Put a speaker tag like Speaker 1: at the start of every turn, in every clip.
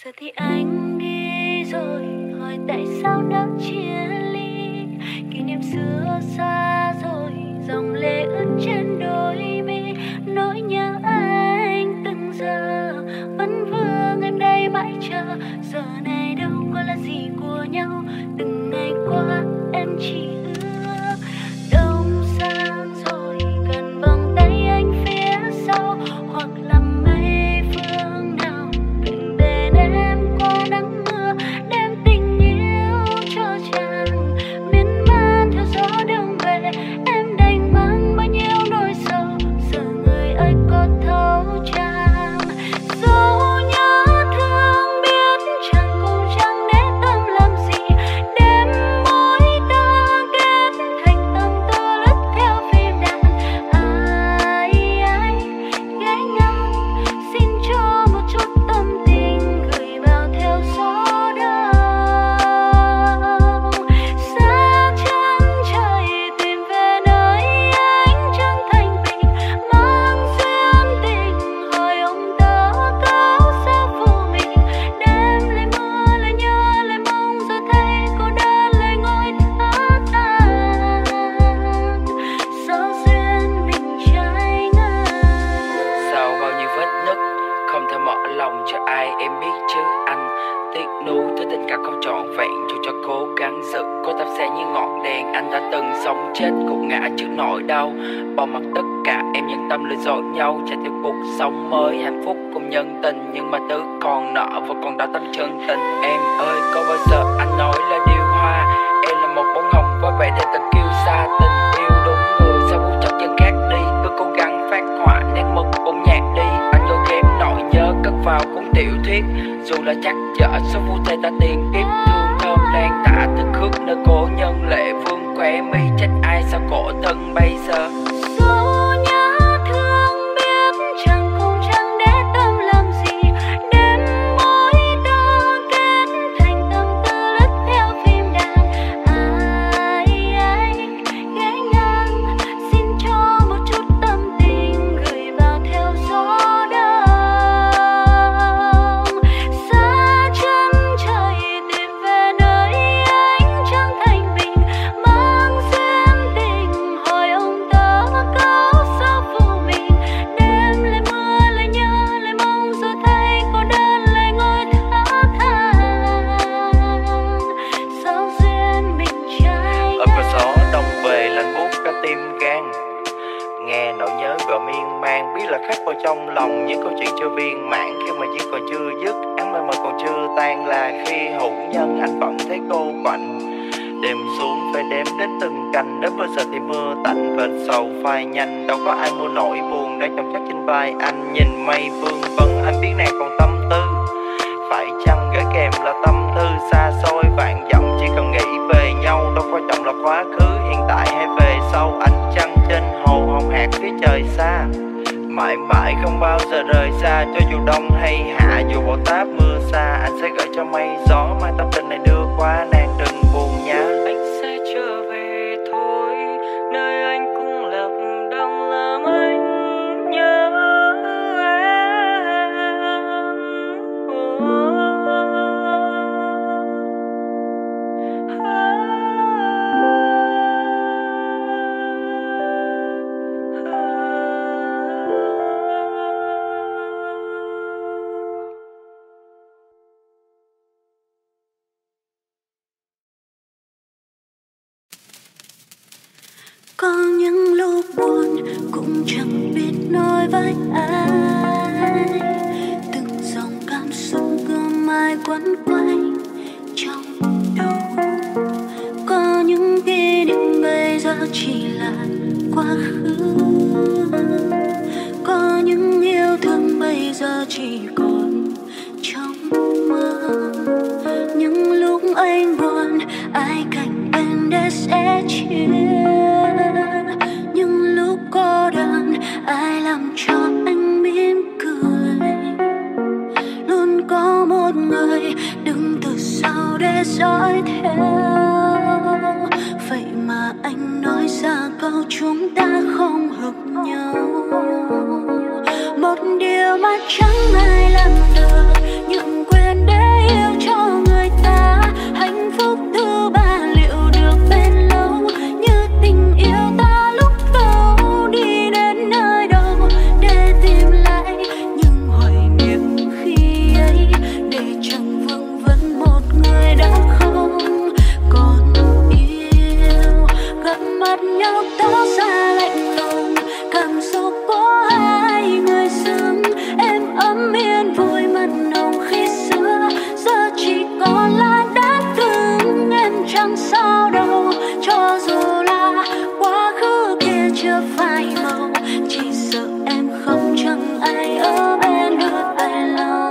Speaker 1: Giờ thì anh đi rồi, hỏi tại sao đã chia ly. Kỷ niệm xưa xa rồi, dòng lệ ướt trên đôi mi. Nỗi nhớ anh từng giờ vẫn vương em đây mãi chờ. Giờ này đâu có là gì của nhau, từng ngày qua em chỉ ước đông sang rồi gần vòng tay anh phía sau, hoặc là mây phương nào từng bên em qua nắng mưa, đem tình yêu cho chàng miên man theo gió đông về. Em đành mang bao nhiêu nỗi sầu, giờ người ấy có thấu chàng. Dẫu nhớ thương biết chẳng cùng chẳng để tâm làm gì, đêm môi ta kết thành tâm tư lướt theo phim đàn. Ai ghé ngang xin cho một chút tâm tình gửi vào theo gió đông. Xa chân trời tìm về nơi anh chẳng thành bình, mang duyên tình hỏi ông tớ câu sao phụ mình. Đêm lại mưa lại nhớ lại mong giờ thấy cô đơn lại ngồi thở than. Sao duyên mình trái ngang.
Speaker 2: Sau bao nhiêu vết nứt, không thể mở lòng cho ai em biết chứ anh. Tiếc nuối tới tình cảm không trọn vẹn, dù cho cố gắng giữ có tập xe như ngọn đèn. Anh đã từng sống chết gục ngã trước nỗi đau, bỏ mặc tất cả em nhân tâm lừa dối nhau, chạy theo cuộc sống mới hạnh phúc cùng nhân tình. Nhưng mà thứ còn nợ và còn đã tâm chân tình. Em ơi có bao giờ anh nói là điều hoa, em là một bông hồng với vẻ đẹp thật kiêu xa. Tình yêu đúng người sao phút chốc chân khác đi, tôi cố gắng phát họa nét mực bông nhạt đi. Anh vô ghém nỗi nhớ cất vào cuốn tiểu thuyết, dù là chắc chở số phút thay ta tiền kiếp. Thương thơm lan tả thức khước nơi cổ nhân lệ vương khóe mi, trách ai sao khổ thân bây giờ.
Speaker 1: Dẫu nhớ thương biết chẳng cùng chẳng để tâm làm gì, đêm môi ta kết thành tâm tư lướt theo phim đàn. Ai ghé ngang xin cho một chút tâm tình gửi vào theo gió đông. Xa chân trời tìm về nơi anh chẳng thành bình, mang duyên tình hỏi ông tớ câu sao phụ mình. Đêm lại mưa lại nhớ lại mong giờ thấy cô đơn lại ngồi thở than. Sao duyên mình trái
Speaker 3: Ở cửa gió đông về lạnh buốt cả tim gan, nghe nỗi nhớ gọi miên man. Biết là khắc vào trong lòng những câu chuyện chưa viên mãn, khi mà duyên còn chưa dứt, áng mây mờ còn chưa tan. Là khi hữu nhân anh vẫn thấy cô quạnh, đêm xuống phải đếm đến từng canh. Đến bao giờ thì mưa tạnh vệt sầu phai nhanh, đâu có ai mua nỗi buồn đang chồng chắc trên vai anh. Nhìn mây vương vấn anh biết nàng còn tâm tư, phải chăng gửi kèm là tâm thư xa xôi vạn dặm. Chỉ cần nghĩ về nhau, đâu quan trọng là quá khứ hiện tại hay về sau. Ánh trăng trên hồ hồng hạc phía trời xa, mãi mãi không bao giờ rời xa. Cho dù đông hay hạ, dù bão táp mưa xa, anh sẽ gửi cho mây gió mang tâm tình này đưa qua nàng. Đừng buồn nhá,
Speaker 2: Anh sẽ trở về thôi, nơi anh cũng lập đông làm anh nhớ
Speaker 1: Có những lúc buồn cũng chẳng biết nói với ai, từng dòng cảm xúc cứ mãi quấn quanh trong đầu. Có những kỷ niệm bây giờ chỉ là quá khứ, có những yêu thương bây giờ chỉ còn trong mơ. Những lúc anh buồn ai cạnh em để sẻ chia, những lúc cô đơn ai làm cho anh mỉm cười. Luôn có một người đứng từ sau để dõi theo, vậy mà anh nói ra câu chúng ta không hợp nhau. Một điều mà chẳng ai làm được, nhượng quyền để ấm yên vui mặn nồng khi xưa, giờ chỉ còn là đã từng. Em chẳng sao đâu, cho dù là quá khứ kia chưa phai màu, chỉ sợ em không chẳng ai ở bên đưa tay lau.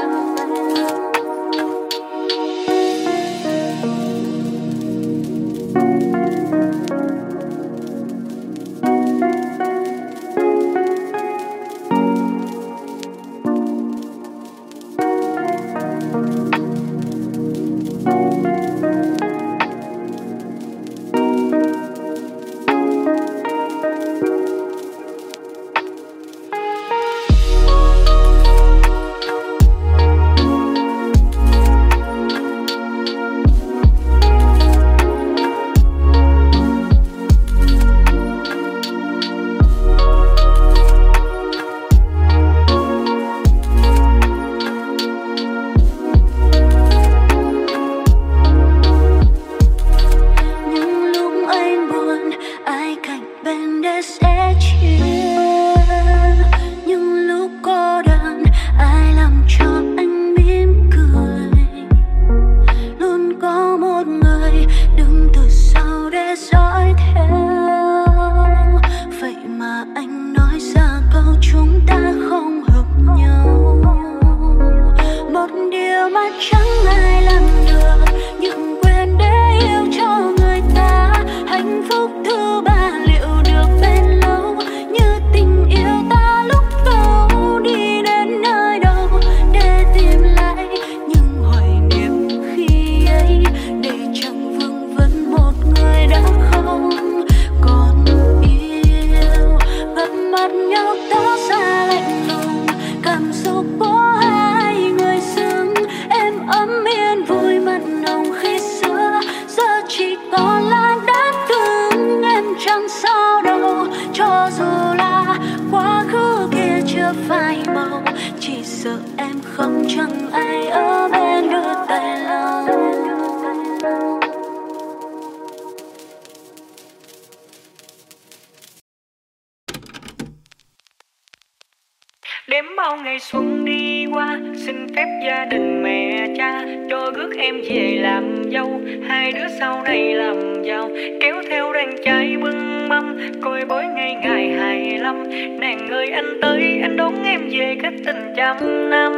Speaker 4: Đếm bao ngày xuân đi qua, xin phép gia đình mẹ cha cho rước em về làm dâu. Hai đứa sau này làm giàu, kéo theo đàn trai bưng mâm, coi bói ngày ngày 25. Nàng ơi anh tới, anh đón em về cách tình trăm năm.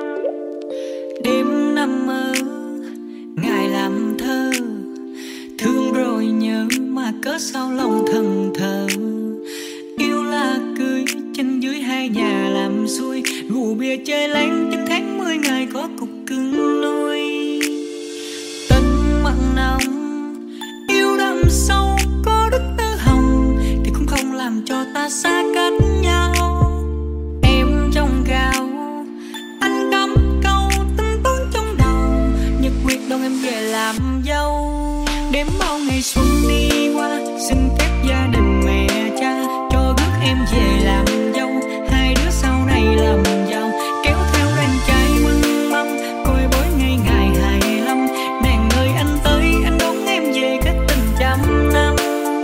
Speaker 5: Đêm năm mơ, ngày làm thơ, thương rồi nhớ mà cớ sao lòng thần thờ. Yêu là cưới trên dưới hai nhà làm xuôi, rượu bia chơi lén những tháng 10 ngày có cục cưng nuôi. Tình mặn nồng yêu đậm sâu có đức tơ hồng thì cũng không làm cho ta xa cách nhau. Em trong gạo anh cắm câu tính toán trong đầu, nhật quyết đón em về làm dâu. Đêm bao ngày xuân đi qua, xin phép gia đình mẹ cha cho rước em về làm dâu. Hai đứa sau này làm giàu, kéo theo đàn trai mừng mâm, coi bói ngày ngày 25. Nàng ơi anh tới, anh đón em về cách tình trăm năm.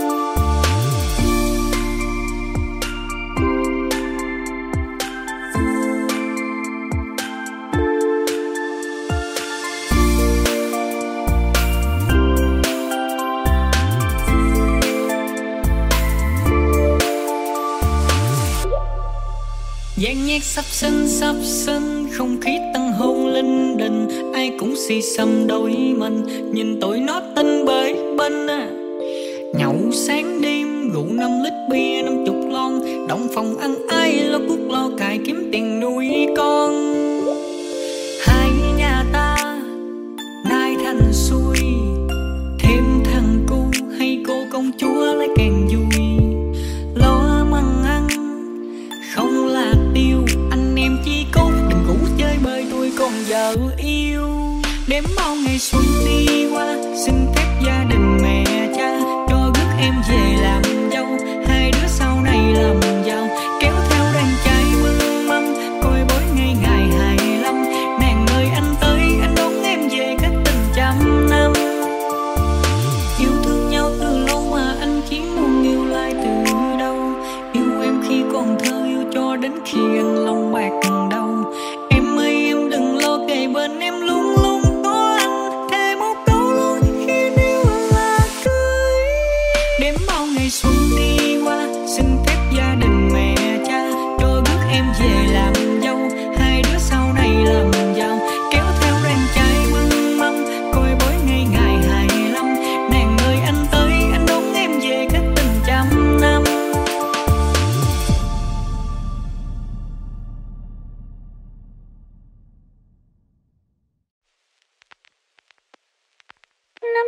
Speaker 5: Dàn nhạc sắp sân, không khí tăng hôn linh đình, ai cũng xì xầm đôi mình, nhìn tụi nó tinh bới bên. Nhậu sáng đêm, rượu 5 lít bia 50 lon, động phòng ăn ai lo cuốc lo cài kiếm tiền nuôi con. Hai nhà ta nay thành xuôi, thêm thằng cu hay cô công chúa lại càng vui. Lo măng ăn không là tiêu, anh em chỉ cốt đừng ngủ chơi bơi tôi còn vợ yêu. Đếm bao ngày xuân đi qua, xin phép gia đình mẹ cha cho rước em về làm dâu. Hai đứa sau này làm giàu, kéo theo đàn trai mừng mâm, coi bói ngày ngày 25. Nàng ơi anh tới, anh đón em về cách tình trăm năm. Yêu thương nhau từ lâu mà anh chỉ muốn yêu lại từ đâu. Yêu em khi còn thơ, yêu cho đến khi anh lòng bạc đầu.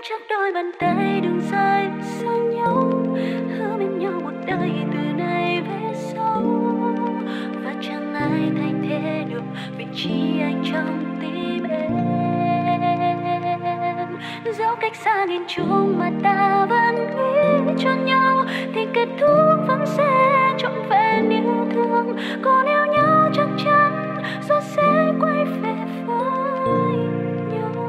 Speaker 1: chắc đôi bàn tay đừng rời xa nhau, hứa bên nhau một đời từ nay về sau, và chẳng ai thay thế được vị trí anh trong tim em. Dẫu cách xa nghìn trùng mà ta vẫn nghĩ cho nhau, thì kết thúc vẫn sẽ trọn vẹn yêu thương. Còn yêu nhau chắc chắn rồi sẽ quay về với nhau.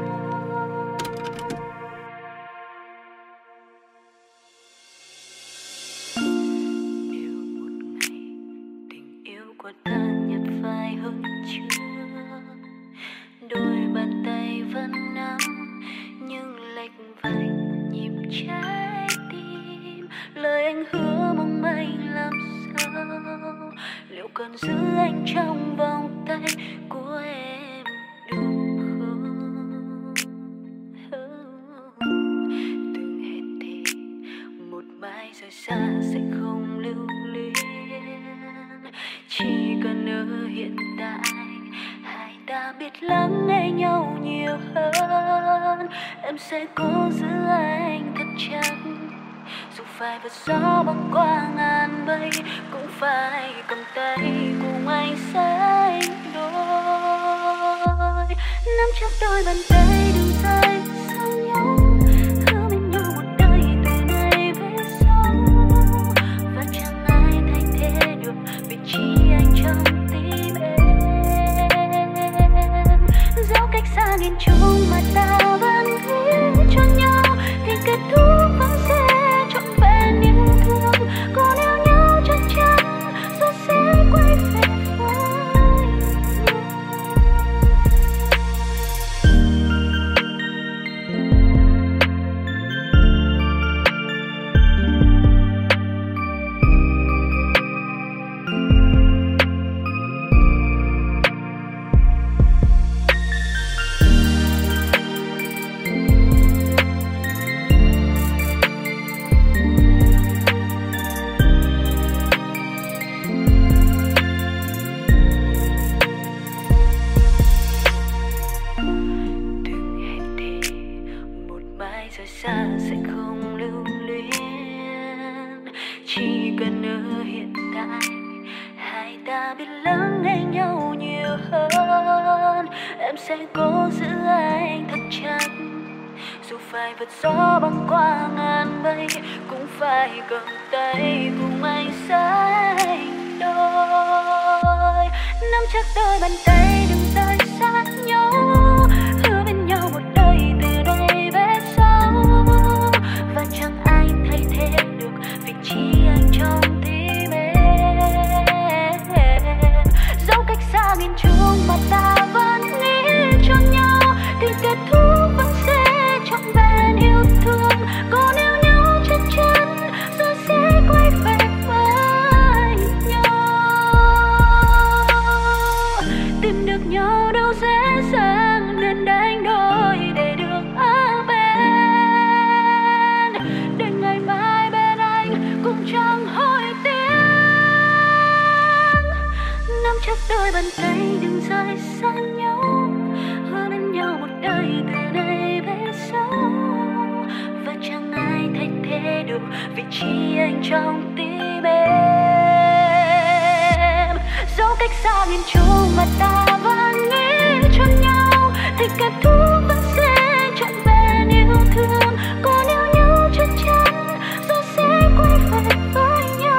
Speaker 1: Yêu một ngày, tình yêu của ta nhạt phai hơn chưa? Đôi bàn tay vẫn nắm nhưng lệch vạch nhịp trái tim. Lời anh hứa mong manh làm sao, liệu còn giữ anh trong vòng tay của em đúng không? Từng hẹn thì một mai rời xa sẽ không lưu luyến, chỉ cần ở hiện tại hai ta biết lắng nghe nhau nhiều hơn. Em sẽ cố giữ anh thật chặt, dù phải vượt gió băng qua ngàn mây, cũng phải cầm tay cùng anh sánh đôi. Nắm chắc đôi bàn tay đừng rời xa nhau, hứa bên nhau một đời từ nay về sau, và chẳng ai thay thế được vị trí anh trong tim em. Dẫu cách xa nghìn trùng mà ta vẫn nghĩ cho nhau, thì kết thúc vẫn sẽ trọn vẹn yêu thương. Còn yêu nhau chắc chắn rồi sẽ quay về với nhau. Xa sẽ không lưu luyến, chỉ cần ở hiện tại hai ta biết lắng nghe nhau nhiều hơn. Em sẽ cố giữ anh thật chặt, dù phải vượt gió băng qua ngàn mây, cũng phải cầm tay cùng anh sánh đôi. Nắm chắc đôi bàn tay đừng rời xa nhau, hứa bên nhau một đời từ đây về sau, và chẳng ai thay thế được vị trí anh trong tim em. Dẫu cách xa nghìn trùng mà ta vẫn nghĩ cho nhau, thì kết thúc vẫn sẽ trọn vẹn yêu thương. Còn yêu nhau chắc chắn rồi sẽ quay về với nhau. Tìm được nhau đâu dễ dàng, nên đánh đổi để được ở bên, để ngày mai bên anh cũng chẳng hối tiếc. Nắm chắc đôi bàn tay đừng rời xa nhau, hứa bên nhau một đời từ nay về sau, và chẳng ai thay thế được vị trí anh trong tim em. Dẫu cách xa nghìn trùng mà ta vẫn nghĩ cho nhau, thì kết thúc vẫn sẽ trọn vẹn yêu thương. Còn yêu nhau chắc chắn rồi sẽ quay về với nhau.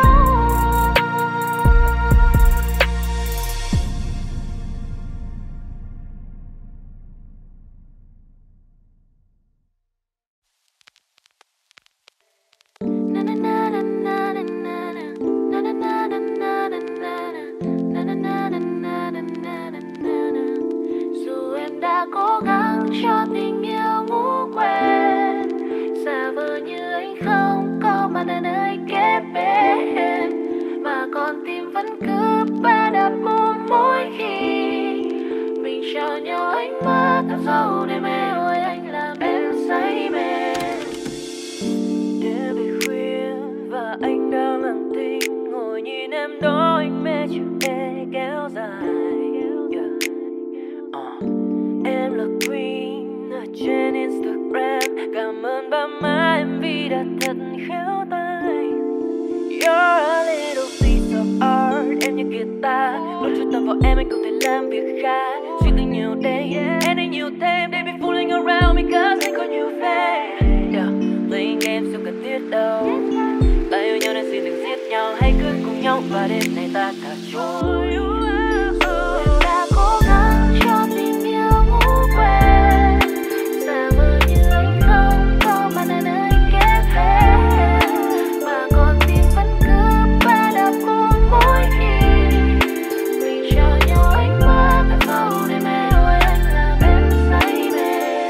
Speaker 1: Dù em đã cố gắng cho tình yêu ngủ quên, giả vờ như anh không có mặt ở nơi kế bên, mà con tim vẫn cứ ba đập mỗi khi mình trao nhau ánh mắt thật sâu để mê ôi anh làm em say mê. Đêm về khuya và anh đang lặng thinh ngồi nhìn em đó, anh mê chuyện kéo dài. Em là queen ở trên Instagram. Instagram. Cảm ơn ba má em vì đã thật khéo tay. You're a little piece of art, em như guitar. Luôn chú tâm vào em, anh không thể làm việc khác. Suy tư nhiều đêm, em đi nhiều thêm. They be fooling around because anh có nhiều fan. Yeah, playing games không cần thiết đâu. Ta yêu nhau nên xin đừng giết nhau. Hãy cứ cùng nhau và đêm nay ta thả trôi. Ta cố gắng cho tình yêu ngủ quên. Xa mơ như anh không có mà nơi nơi kết thúc. Mà con tim vẫn cứ ba đập cùng mỗi khi mình cho nhau ánh mắt thật sâu để mê ôi anh làm em say mê.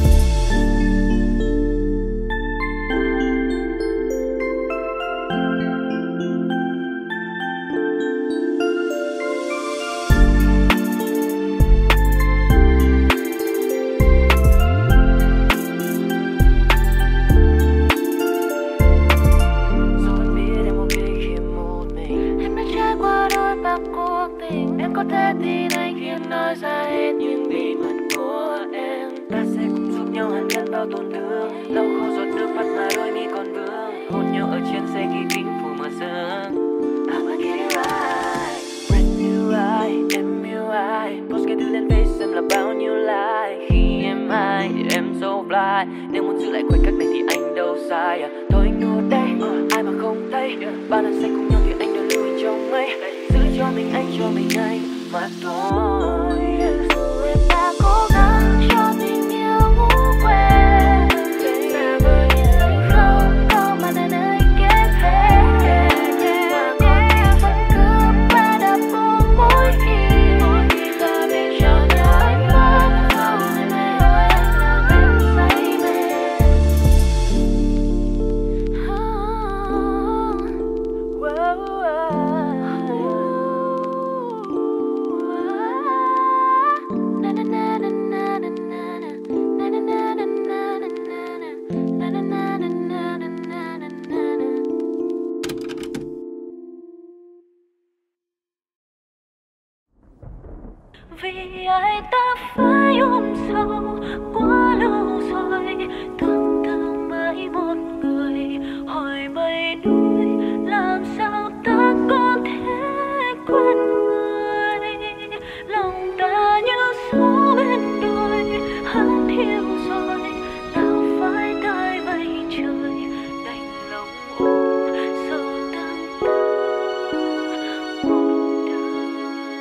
Speaker 1: Có thể tin anh khi nói ra hết những bí mật của em. Ta sẽ cùng giúp nhau hàn gắn bao tổn thương. Lau khô giọt nước mắt mà đôi mi còn vương. Hôn nhau ở trên xe khi kính phủ mưa sương. I'ma get it right. Brand new eye, em yêu ai. Post cái thứ lên face xem là bao nhiêu like. Khi em ai thì em so fly. Nếu muốn giữ lại khoảnh khắc này thì anh đâu sai. Thôi anh đùa đây, ai mà không thấy. Ba lần say cùng nhau thì anh đều lưu hình trong mây. Giữ cho mình anh mà thôi. Ta cố gắng cho tình yêu ngủ quên. Xa vời như anh không có mà nơi nơi kết thúc. Mà con tim vẫn cứ ba đập cùng mỗi khi ta biết cho nhau ánh mắt thật sâu để mê ôi anh làm em say mê. Vì ai ta phải ôm sâu quá lâu rồi, thương thương mãi một người. Hỏi mây núi làm sao ta có thể quên người. Lòng ta như gió bên đồi hắn hiu rồi. Nào phải tai mây trời đành lòng ôm sầu tương tư một đời.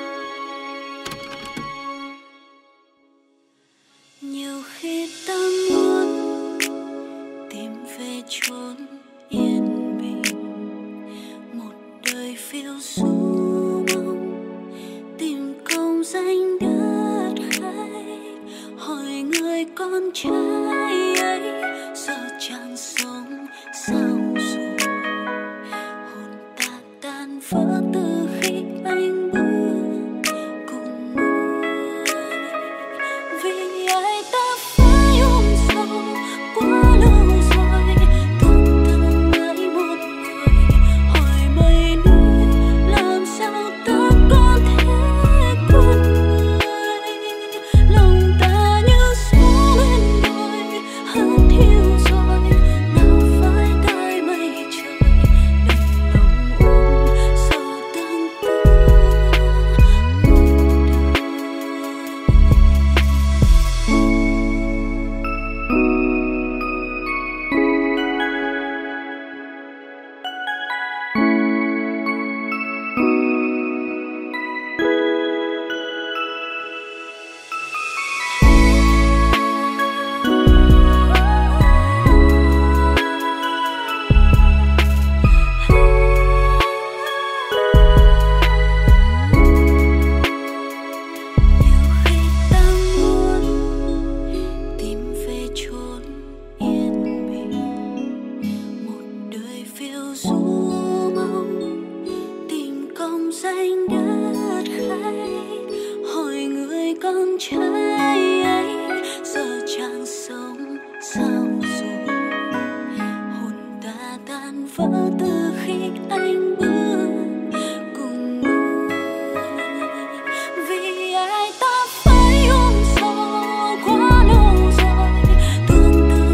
Speaker 1: Nhiều khi ta muốn tìm về chốn yên bình, một đời phiêu du mong tìm công danh đất hay. Hỏi người con trai ấy giờ chẳng sống sao rồi. Hồn ta tan vỡ từ khi anh bước cùng người. Vì ai ta phải ôm sâu quá lâu rồi, thương thương mãi một người. Hỏi mây núi làm sao ta có thể quên người. Lòng ta như gió bên đồi hắn hiu rồi. Nào phải tai mây trời đành lòng ôm sầu tương tư một đời. Nhiều khi ta muốn tìm về chốn yên bình, một đời phiêu du mong tìm công danh đất hay. Hỏi người con trai ấy giờ chẳng sống sao rồi. Hồn ta tan vỡ từ khi anh bước cùng người. Vì ai ta phải ôm sâu quá lâu rồi, thương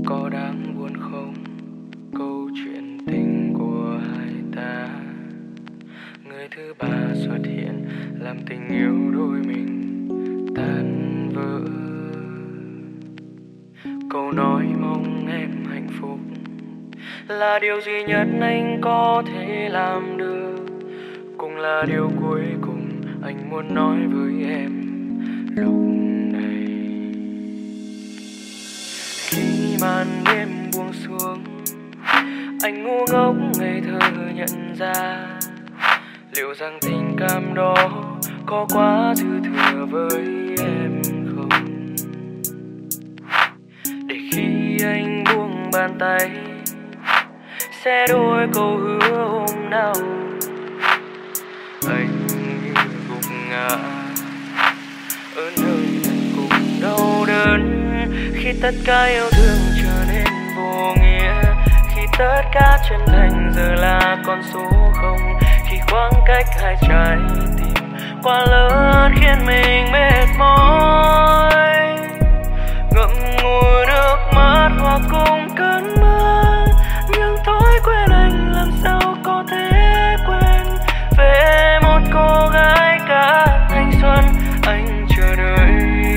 Speaker 6: có đáng buồn không câu chuyện tình của hai ta? Người thứ ba xuất hiện làm tình yêu đôi mình tan vỡ. Câu nói mong em hạnh phúc là điều duy nhất anh có thể làm được, cũng là điều cuối cùng anh muốn nói với em lúc này. Khi màn đêm buông xuống, anh ngu ngốc ngây thơ nhận ra liệu rằng tình cảm đó có quá dư thừa với em không. Để khi anh buông bàn tay sẽ đôi câu hứa hôm nào anh như gục ngã ở nơi thật cùng đau đớn. Khi tất cả yêu thương trở nên vô nghĩa, khi tất cả chân thành giờ là con số không, khi khoảng cách hai trái tim quá lớn khiến mình mệt mỏi, ngậm ngùi nước mắt hòa cùng cơn mưa. Nhưng thói quen anh làm sao có thể quên về một cô gái cả thanh xuân anh chờ đợi.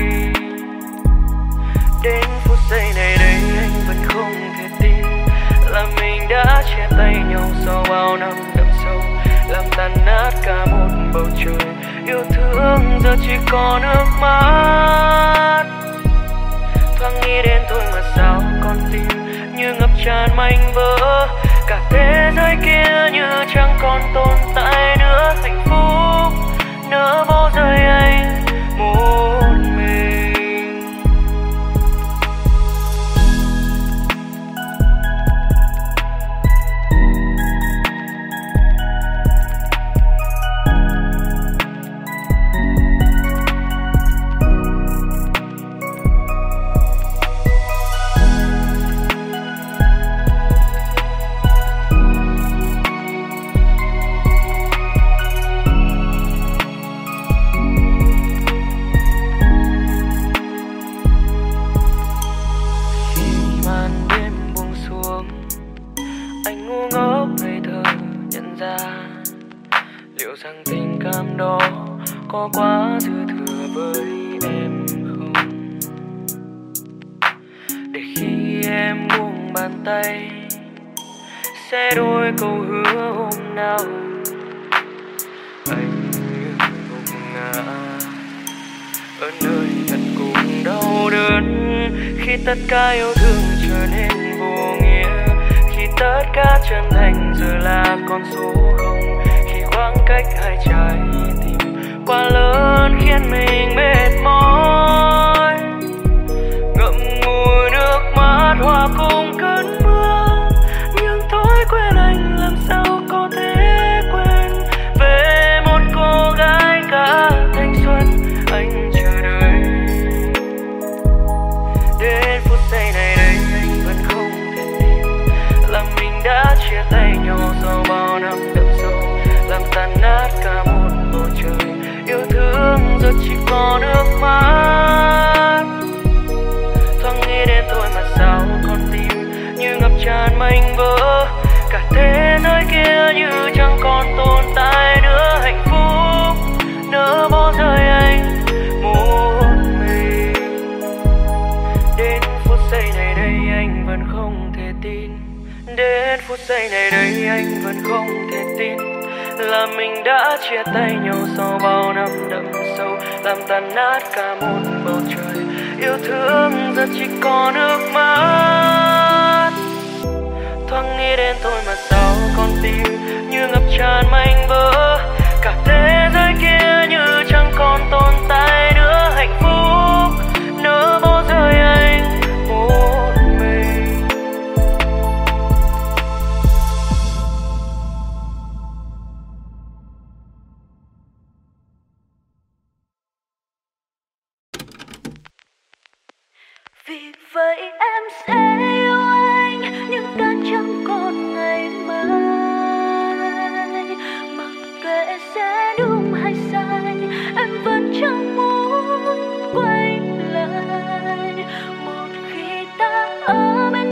Speaker 6: Đến phút giây này đây anh vẫn không thể tin là mình đã chia tay nhau sau bao năm đậm sâu, làm tan nát cả một bầu trời yêu thương giờ chỉ còn nước mắt. Thoáng nghĩ đến thôi mà sao con tim như ngập tràn mảnh vỡ, cả thế giới kia như chẳng còn tồn tại nữa. Hạnh phúc nỡ bỏ rơi anh một mình. Có quá dư thừa với em không? Để khi em buông bàn tay sẽ đôi câu hứa hôm nào anh như gục ngã ở nơi thật cùng đau đớn. Khi tất cả yêu thương trở nên vô nghĩa, khi tất cả chân thành giờ là con số không, khi khoảng cách hai trái tim quá lớn khiến mình mệt mỏi, ngậm ngùi nước mắt hòa cùng cơn mưa. Nhưng thói quen anh làm sao có thể quên về một cô gái cả thanh xuân anh chờ đợi. Đến phút giây này đây anh vẫn không thể tin là mình đã chia tay nhau sau bao năm đậm sâu, làm tan nát cả một bầu trời yêu thương giờ chỉ còn nước mắt. Thoáng nghĩ đến thôi mà sao con tim như ngập tràn mảnh vỡ, cả thế giới kia như chẳng còn tồn tại nữa. Hạnh phúc nỡ bỏ rơi anh một mình. Đến phút giây này đây anh vẫn không thể tin, đến phút giây này đây anh vẫn không thể tin là mình đã chia tay nhau sau bao năm đậm sâu, làm tan nát cả một bầu trời yêu thương giờ chỉ còn nước mắt. Thoáng nghĩ đến thôi mà sao con tim như ngập tràn mảnh vỡ, cả thế giới kia như chẳng còn tồn tại nữa. Hạnh phúc nỡ bỏ rơi anh một mình.
Speaker 1: Vì vậy em sẽ yêu anh nhưng đã chẳng còn ngày mai, mặc kệ sẽ đúng hay sai em vẫn chẳng muốn quay lại. Một khi ta ở bên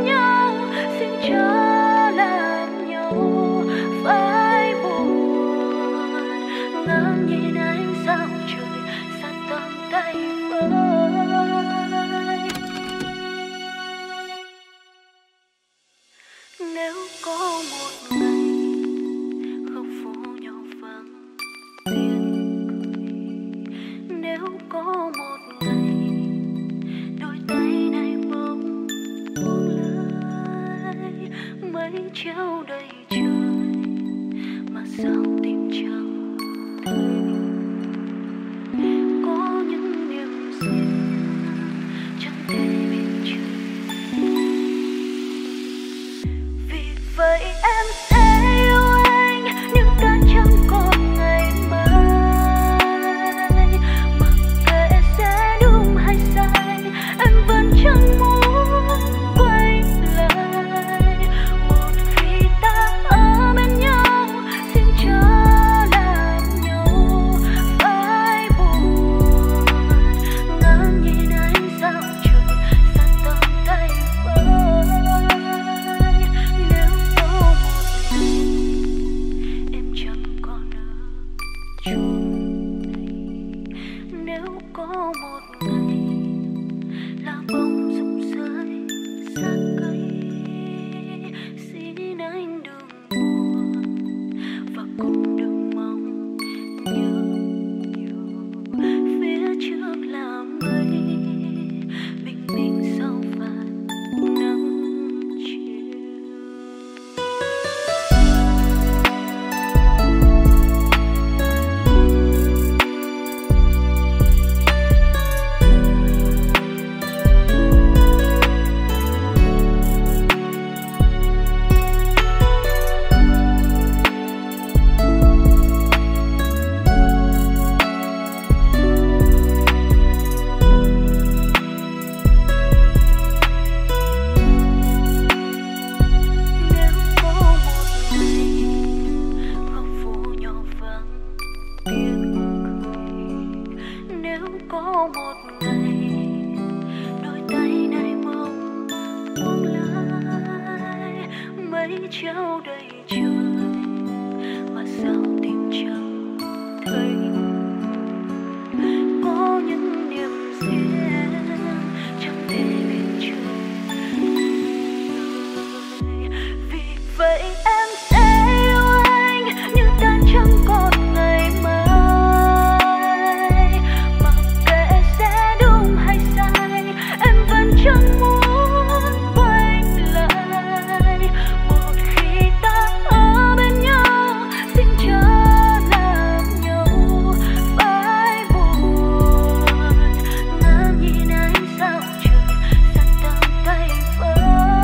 Speaker 1: có một ngày đôi tay này mong buông lái mây treo đầy trời mà sao tìm chẳng thấy có những niềm riêng chẳng thể bên trời vì vậy em sẽ yêu anh như tan chẳng còn ngày mai mặc kệ sẽ đúng hay sai em vẫn chẳng muốn quay lại một khi ta ở bên nhau xin chớ làm nhau phải buồn ngắm nhìn ánh sao trời dần tàn tay vơi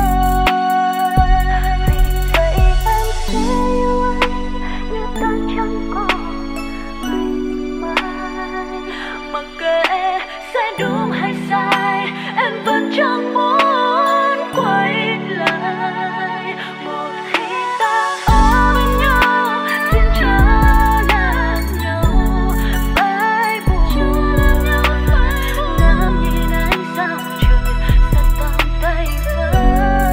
Speaker 1: vì vậy em sẽ yêu anh như tan chẳng còn ngày mai mặc kệ sẽ đúng hay sai em vẫn chẳng muốn quay lại một khi ta ở bên nhau xin chớ làm nhau phải buồn ngắm nhìn ánh sao trời dần tàn tay vơi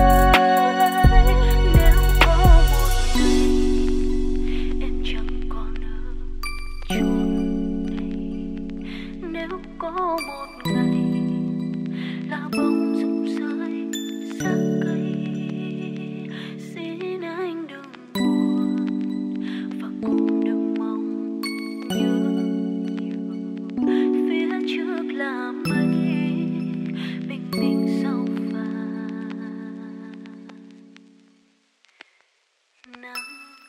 Speaker 1: nếu có một ngày em chẳng còn ở chốn này nếu có một ngày lá bông rụng rơi xa cây xin anh đừng buồn và cũng đừng mong nhớ nhiều phía trước là mây bình minh sau vàng nắng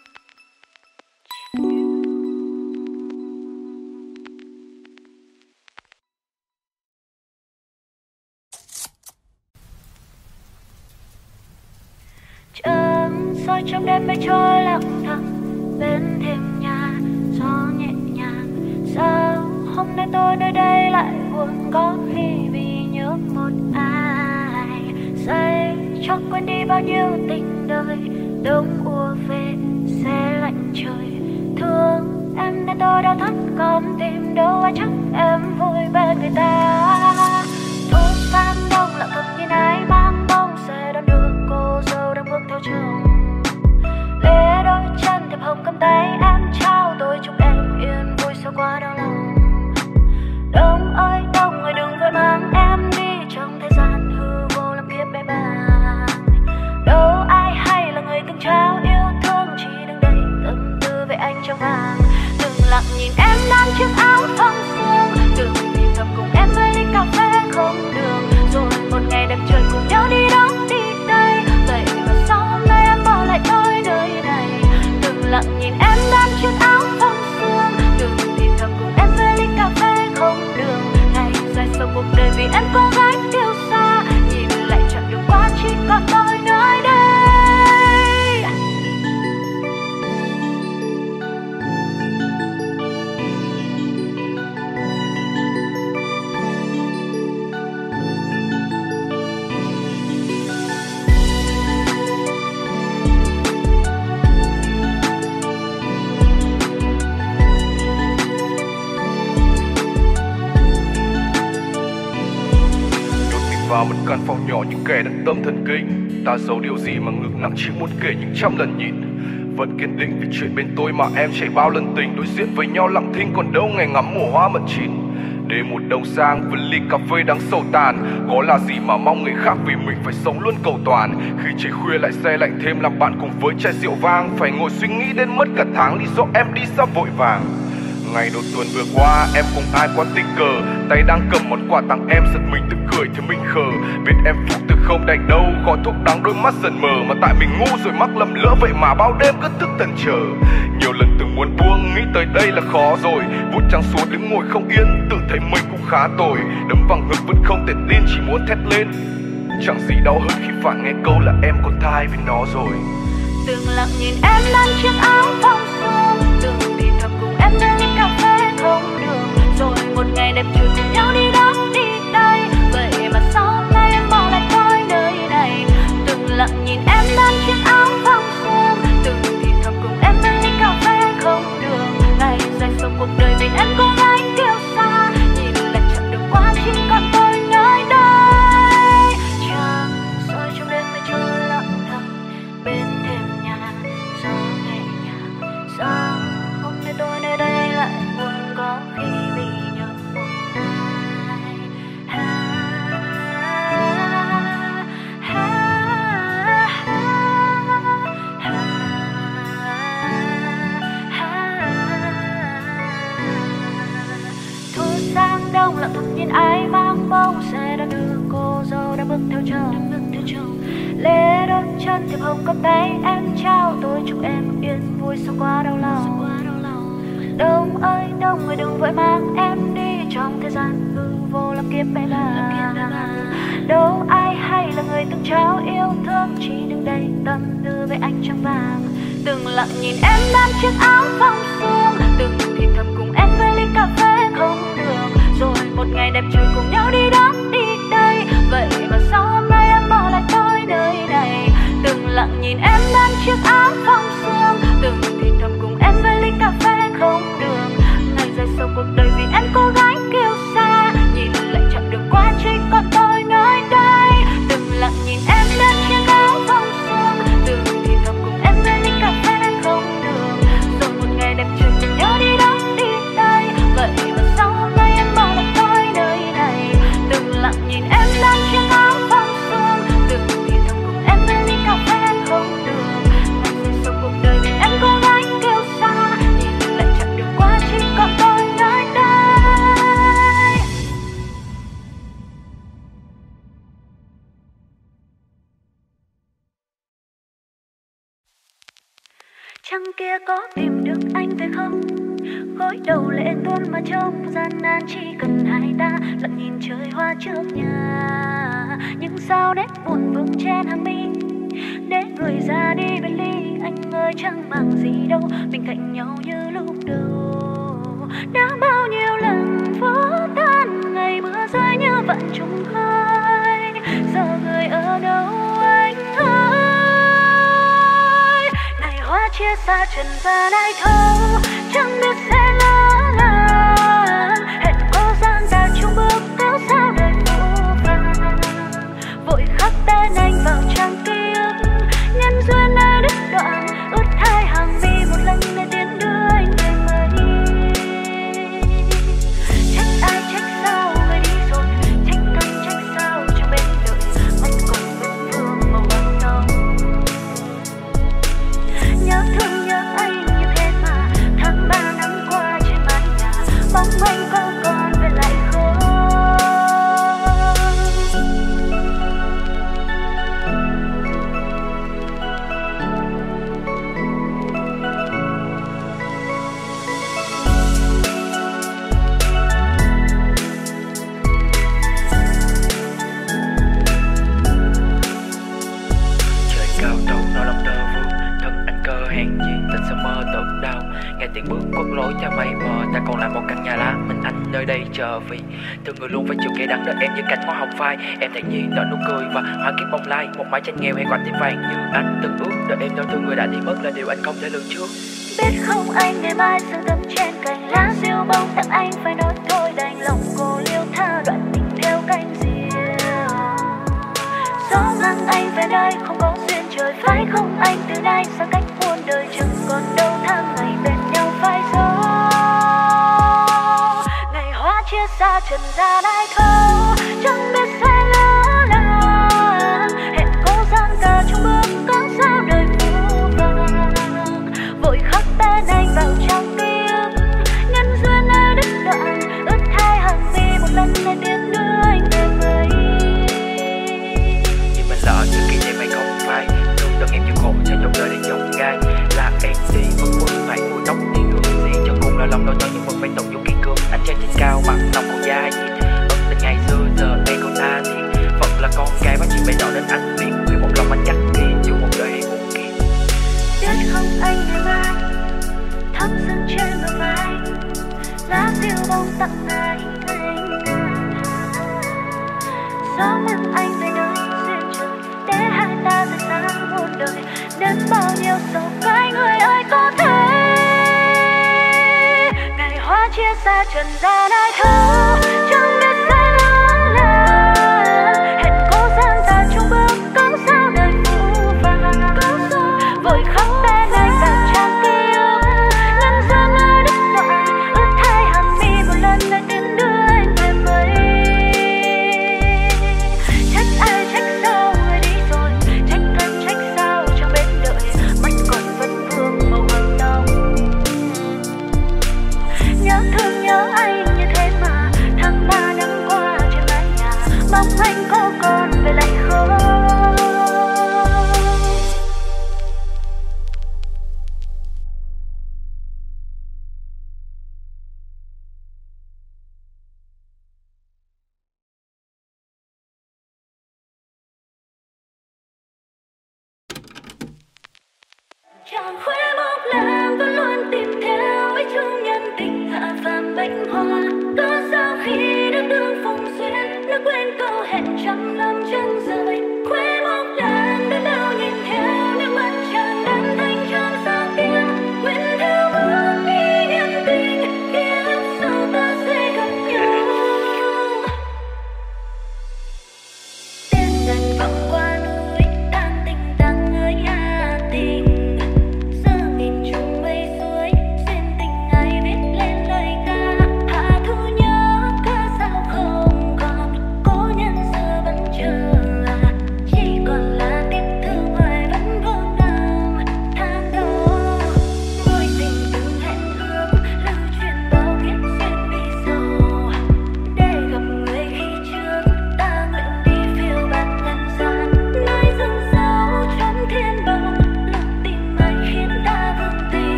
Speaker 1: trăng soi trong đêm mây trôi lặng thầm bên thềm nhà gió nhẹ nhàng sao hôm nay tôi nơi đây lại buồn có khi vì nhớ một ai say cho quên đi bao nhiêu tình đời đông ùa về sẽ lạnh trời thương em nên tôi đã thắt con tim đâu ai chắc em vui bên người ta thu sang đông lặng thầm nhìn ai mang bông sẽ đón đưa cô dâu đang bước theo chồng lê đôi chân thiệp hồng cầm tay em trao tôi chúc em yên vui sau qua đau lòng đông ơi đông người đừng vội mang em đi trong thời gian hư vô làm kiếp bể bàng đâu ai hay là người từng trao yêu thương chỉ đừng đầy tâm tư về anh trong vàng đừng lặng nhìn em đang chiếc áo phong sương đừng thì thầm cùng em với ly cà phê không đường rồi một ngày đẹp trời cùng nhau đi đó đi đây vậy mà sao hôm nay em bỏ lại tôi nơi này đừng lặng nhìn em đang chiếc áo phong sương đừng thì thầm cùng em với ly cà phê không đường ngày dài sau cuộc đời vì em cô gái yêu xa nhìn lại chặng đường qua chỉ còn tôi nơi đây
Speaker 7: vào một căn phòng nhỏ những kẻ đang tâm thần kinh ta giấu điều gì mà ngực nặng chỉ muốn kể những trăm lần nhịn vẫn kiên định vì chuyện bên tôi mà em chạy bao lần tình đối diện với nhau lặng thinh còn đâu ngày ngắm mùa hoa mận chín để một đồng sang với ly cà phê đang sầu tàn có là gì mà mong người khác vì mình phải sống luôn cầu toàn khi trời khuya lại se lạnh thêm làm bạn cùng với chai rượu vang phải ngồi suy nghĩ đến mất cả tháng lý do em đi xa vội vàng ngày đầu tuần vừa qua em cùng ai quá tình cờ tay đang cầm món quà tặng em giật mình tự cười thì mình khờ biết em phụ từ không đành đâu khói thuốc đắng đôi mắt dần mờ mà tại mình ngu rồi mắc lầm lỡ vậy mà bao đêm cứ thức tần chờ nhiều lần từng muốn buông nghĩ tới đây là khó rồi vút trăng xuống đứng ngồi không yên tự thấy mình cũng khá tồi đấm vào ngực vẫn không thể tin chỉ muốn thét lên chẳng gì đau hơn khi phải nghe câu là em có thai với nó rồi
Speaker 1: đừng lặng nhìn em đang chiếc áo phong sương đừng thì thầm cùng em đến ly cà phê không đường rồi một ngày đẹp trời cùng nhau đi đó đi đây vậy mà sao hôm nay em bỏ lại tôi nơi này đừng lặng nhìn em đang chiếc áo phong sương đừng thì thầm cùng em đến ly cà phê không đường ngày dài sau cuộc đời vì em cố gắng yêu xa nhìn lại chặng đường qua nhìn ai mang bông xe đã đưa cô dâu đã bước theo chồng. Lê đôi chân thiệp hồng cầm tay em trao, tôi chúc em yên vui sau qua đau lòng. Đông ơi đông người đừng vội mang em đi trong thời gian hư vô làm kiếp bé bàng. Đâu ai hay là người từng trao yêu thương, chỉ đừng đây tâm tư với ánh trăng vàng. Từng lặng nhìn em đan chiếc áo phong sương, từng thì thầm cùng em với ly cà phê không đường. Rồi một ngày đẹp trời cùng nhau đi đó đi đây, vậy mà sao hôm nay em bỏ lại tôi nơi này. Từng lặng nhìn em đan chiếc áo phong sương, từng thì thầm cùng em với ly cà phê không đường. Ngày dài sau cuộc đời vì em cô gái kiêu sa, nhìn lại chặng đường qua chỉ còn tôi nơi đây. Từng lặng nhìn em đan chiếc áo phong sương, từng thì thầm cùng em với ly cà phê không đường. Rồi một ngày đẹp trời cùng nhau đi đó đi đây, vậy mà sao hôm nay em bỏ lại tôi nơi này. Từng lặng nhìn em đan chiếc áo phong sương, từng thì thầm cùng em với ly cà phê không đường. Ngày dài sau cuộc đời vì em cô gái kiêu sa, nhìn lại chặng đường qua chỉ còn tôi nơi đây. Trăng kia có tìm được anh phải không? Gối đầu lệ tuôn mà trong gian nan chỉ cần hai ta lặng nhìn trời hoa trước nhà. Những sao nét buồn vương trên hàng mi, để người ra đi biệt ly. Anh ơi chẳng mang gì đâu, bên cạnh nhau như lúc đầu. Đã bao nhiêu lần vỡ tan, ngày mưa rơi như vạn trùng khơi. Giờ người ở đâu anh ơi? Ngày hoa chia xa trần gian ai thâu, chẳng biết sẽ lỡ làng. Hẹn có gian ta chung bước kéo sao đời vô vàng. Vội khắc tên anh vào trang ký ức, nhân duyên ai đứt đoạn. Ướt hai hàng mi một lần để tiến đưa anh về mây. Trách ai trách sao người đi rồi, trách thân trách sao cho bên đời. Mắt còn vững vương màu hồng nồng. Nhớ thương nhớ anh như thế mà, tháng 3 năm qua trên mái nhà, bóng anh có còn về lại không?
Speaker 2: Trời cao trâu nó lòng đơ vương, thân anh cơ hèn gì tình sao mơ tưởng đau. Nghe tiếng bước quốc lối cho mây mờ, ta còn lại một căn nhà lá mình anh nơi đây chờ vì từng người luôn phải chịu cay đắng đợi em như cánh hoa hồng phai. Em thản nhiên nở nụ cười và hoa kiếp bông lai, một mái tranh nghèo hay quạnh tím vàng như anh từng ước. Đợi em đau thương người đã đi mất là điều anh không thể lường trước.
Speaker 1: Biết không anh ngày mai sương thấm trên cành lá diêu bông tặng anh phải nói thôi đành lòng cô liêu tha đoạn tình theo cánh diều. Gió mang anh về đây không có duyên trời phải không anh, từ nay xa cách muôn đời chẳng còn đâu tháng ngày bên nhau phai gió. Ngày hoa chia xa trần gian ai thâu, chẳng biết sẽ lỡ làng. Hẹn có gian ta chung bước có sao đời vô vàng. Vội khắc tên anh vào trang ký ức, nhân duyên ai đứt đoạn. Ướt hai hàng mi một lần để tiến đưa anh về mây.
Speaker 2: Nhưng mình lỡ những kỷ niệm hay không phai, luôn đừng em chịu khổ cho dòng đời đến dòng gai. Là em đi vẫn muốn phải mùi tóc đi ngược gì cho cùng là lòng đau nhói nhưng vẫn phải tận dụng kiên cương. Anh trai trên cao mặt lòng còn dai gì, ân tình ngày xưa giờ đây còn tha thiết. Phật là con cái bắt chuyện bày tỏ nên anh biết người một lòng anh chắc đi dù một đời hay muôn kiếp.
Speaker 1: Biết không anh ngày mai thắm sương trên bờ vai, lá diêu bông tặng anh. Gió mang anh về nơi duyên trời, để hai ta rời xa một đời. Đến bao nhiêu sầu cay người ơi có thể. Ngày hoa chia xa trần gian ai thâu, chẳng biết sẽ lỡ làng. Hẹn có gian ta chung bước có sao đời vô vàng. Vội khắc tên anh vào trang ký ức, nhân duyên ai đứt đoạn. Ướt hai hàng mi một lần để tiến đưa anh về mây. Trách ai trách sao người đi rồi, trách thân trách sao chẳng bên đời. Mắt còn vẫn vương màu hồng nồng. Nhớ thương nhớ anh như thế mà, tháng 3 năm qua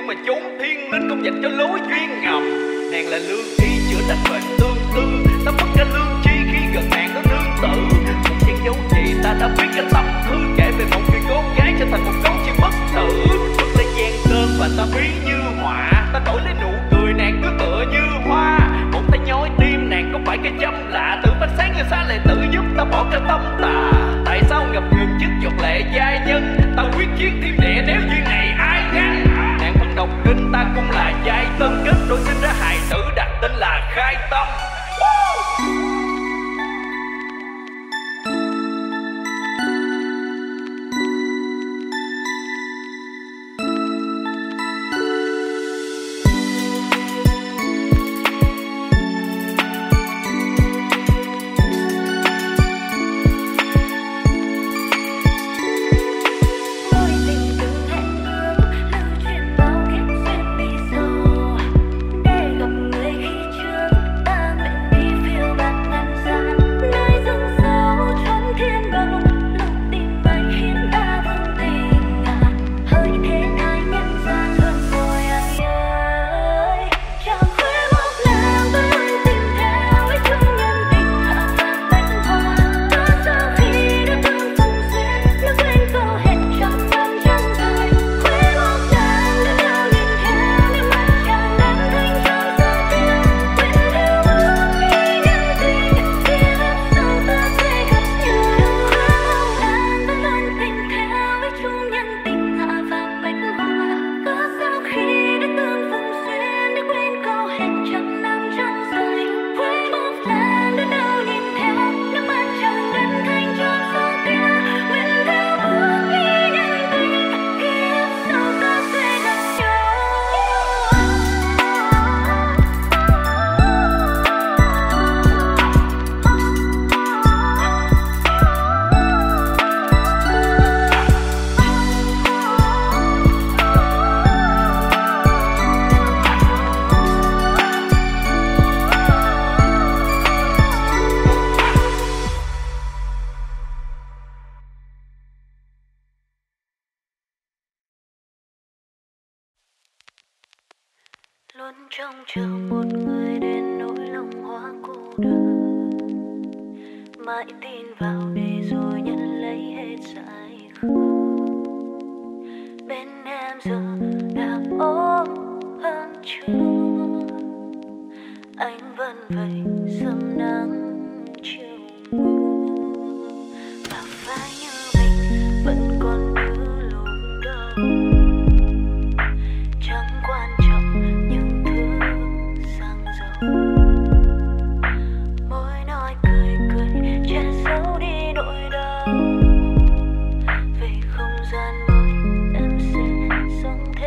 Speaker 8: mà chốn thiên nên không dành cho lối duyên ngầm. Nàng là lương y chữa lành bệnh tương tư, ta mất cả lương chi khi gần nàng có nương tự. Không chen giấu gì ta đã biết cái tâm thư, kể về một người con gái trở thành một câu chuyện bất tử. Bước lên gian cơn và ta ví như họa, ta đổi lấy nụ cười nàng cứ tựa như hoa. Một tay nhói tim nàng có phải cái châm lạ, tự phát sáng như xa lệ tử giúp ta bỏ cả tâm tà. Tại sao ngập ngừng chiếc giọt lệ giai nhân, ta quyết chiến thiên địa nếu duyên này ai ngăn. Nàng vẫn độc đinh ta cũng là giai tân, kết đôi sinh ra hài tử đặt tên là Khai Tâm.
Speaker 1: Luôn trông chờ một người đến nỗi lòng hoa cô đơn, mãi tin vào để rồi nhận lấy hết sai khờ. Bên em giờ đang ốm hơn chưa, anh vẫn vậy sớm nắng chiều mưa, và phải như mình vẫn còn thứ lúc đầu. Chẳng quan trọng những thứ sang giàu, môi nói cười cười che giấu đi nỗi đau. Về không gian mới em sẽ sống thêm.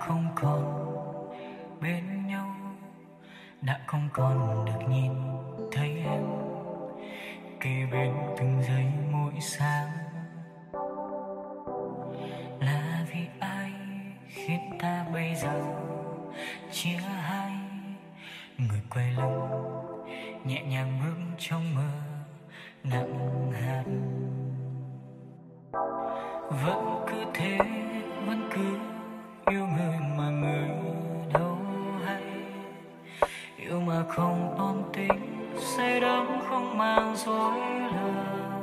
Speaker 5: không còn bên nhau, đã không còn được nhìn thấy em kề bên từng giây mỗi sáng. Là vì ai khiến ta bây giờ chia hai, người quay lưng nhẹ nhàng bước trong mơ nặng hạt. Vẫn cứ thế, vẫn cứ yêu người mà người đâu hay, yêu mà không toan tính, say đắm không mang dối lừa.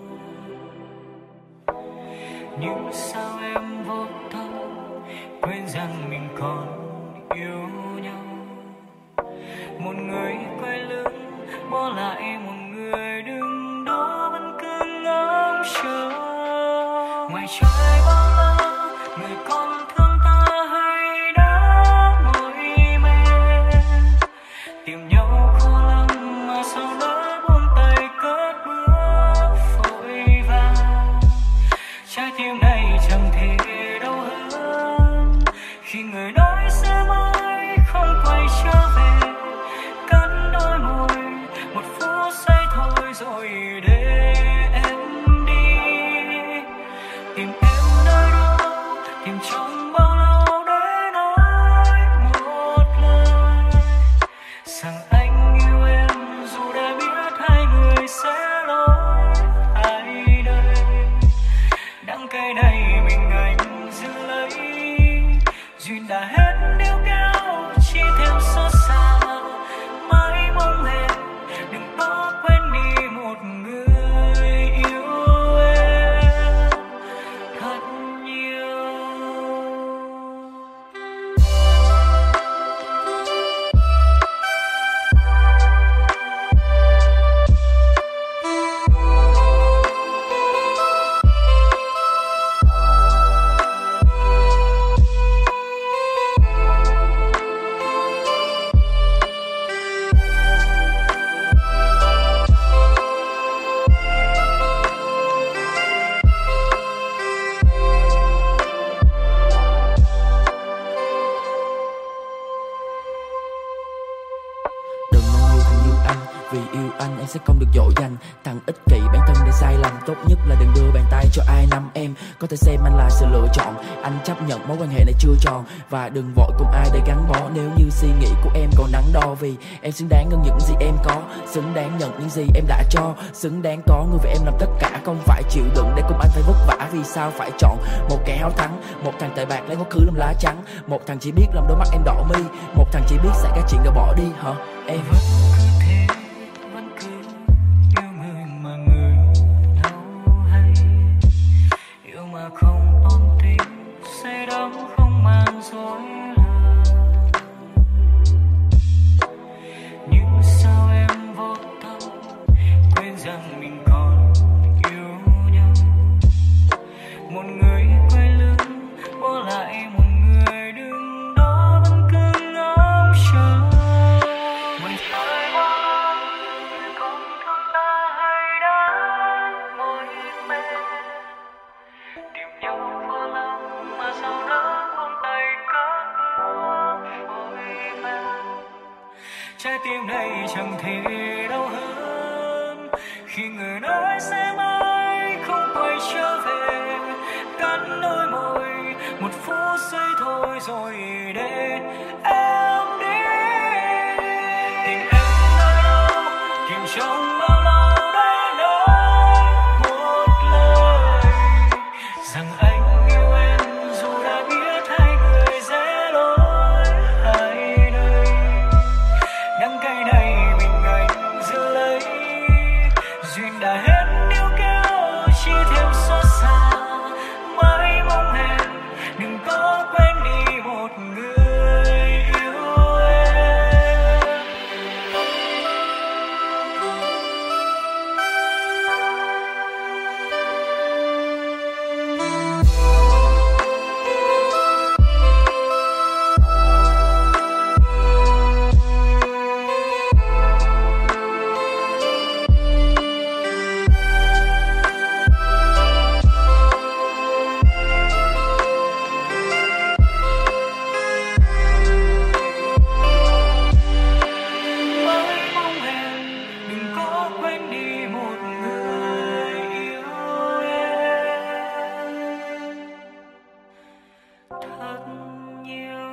Speaker 5: Nhưng sao em vô tâm quên rằng mình còn yêu nhau. Một người quay lưng bỏ lại một người đứng đó vẫn cứ ngóng chờ. Ngoài trời bao la người còn thương ta hay đã mỏi mệt, tìm nhau khó lắm mà sao nỡ buông tay cất bước vội vàng. Trái tim này chẳng thể đau hơn khi người nói sẽ mãi không quay trở về. Cắn đôi môi một phút giây thôi rồi để em đi. Tìm em nơi đâu, tìm trong bao lâu để nói một lời rằng anh yêu em, dù đã biết hai người sẽ lối hai đời. Đắng cay này mình anh giữ lấy, duyên đã hết níu kéo chỉ thêm xót xa. Mãi mong em đừng có quên đi một người yêu em thật nhiều.
Speaker 9: Đừng nên yêu thằng như anh, vì yêu anh em sẽ không được dỗ dành. Thằng ích kỷ bản thân để sai lầm, tốt nhất là đừng đưa bàn tay cho ai nắm em. Có thể xem anh là sự lựa chọn, anh chấp nhận mối quan hệ này chưa tròn. Và đừng vội cùng ai để gắn bó nếu như suy nghĩ của em còn đắn đo. Vì em xứng đáng hơn những gì em có, xứng đáng nhận những gì em đã cho, xứng đáng có người vì em làm tất cả. Không phải chịu đựng để cùng anh phải vất vả. Vì sao phải chọn một kẻ háo thắng, một thằng tệ bạc lấy quá khứ làm lá trắng, một thằng chỉ biết làm đôi mắt em đỏ mi, một thằng chỉ biết xảy ra chuyện rồi bỏ đi hả em.
Speaker 5: Vẫn cứ thế, vẫn cứ yêu người mà người đâu hay, yêu mà không toan tính, say đắm không mang dối lừa. Nhưng sao em vô tâm quên rằng mình còn yêu nhau. Một người quay lưng bỏ lại một người đứng đó vẫn cứ ngóng chờ. Ngoài trời bao la người còn thương ta hay đã mỏi mệt, tìm nhau khó lắm mà sao nỡ buông tay cất bước vội vàng. Trái tim này chẳng thể đau hơn khi người nói sẽ mãi không quay trở về. Cắn đôi môi một phút giây thôi rồi để em đi. Tìm em nơi đâu, tìm trong bao lâu để nói một lời rằng anh yêu em, dù đã biết hai người sẽ lối hai nơi. Đắng cay này mình anh giữ lấy, duyên đã hết níu kéo chỉ thêm xót xa. Mãi mong em đừng có quên đi một người yêu em.
Speaker 4: thật nhiều.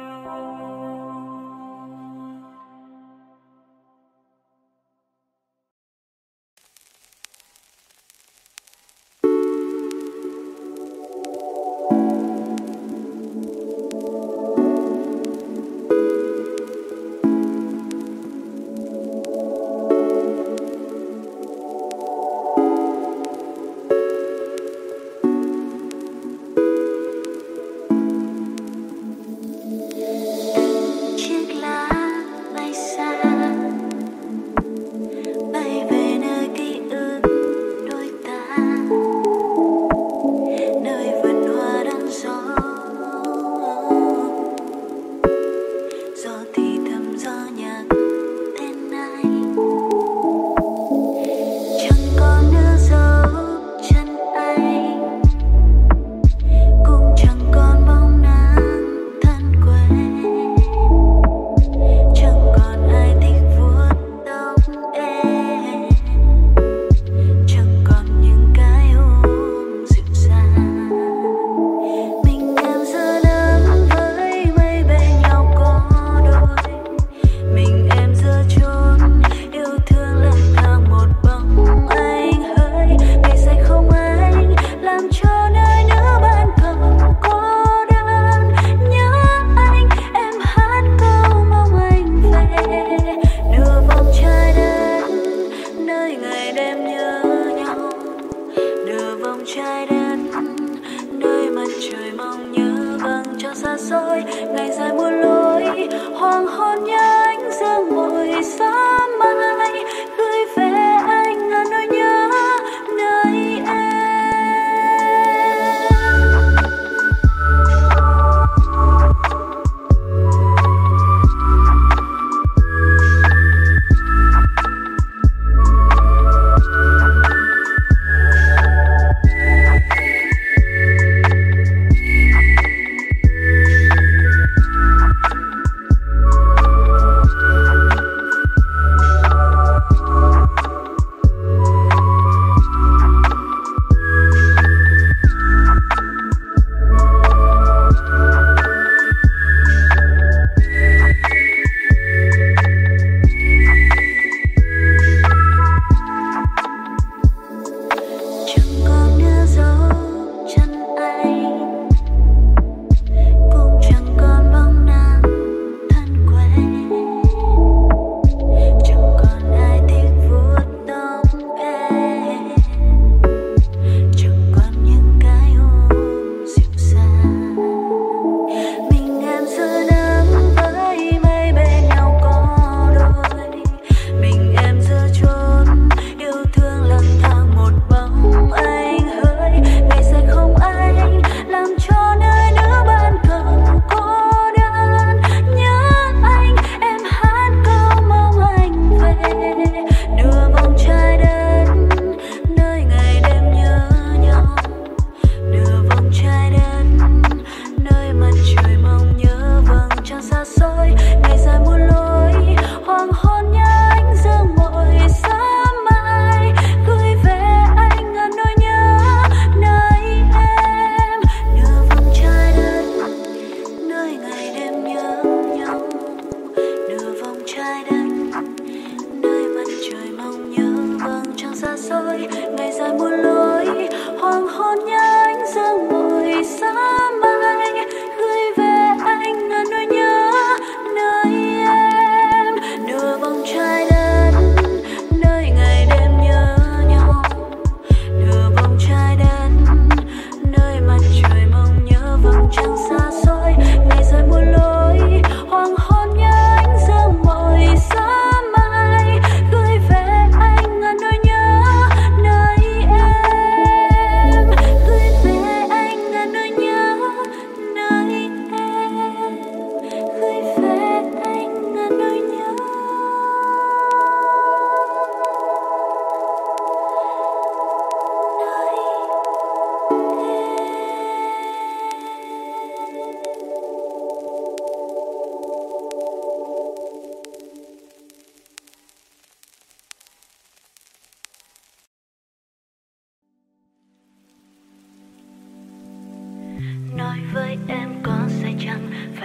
Speaker 1: Nói với em có sai chăng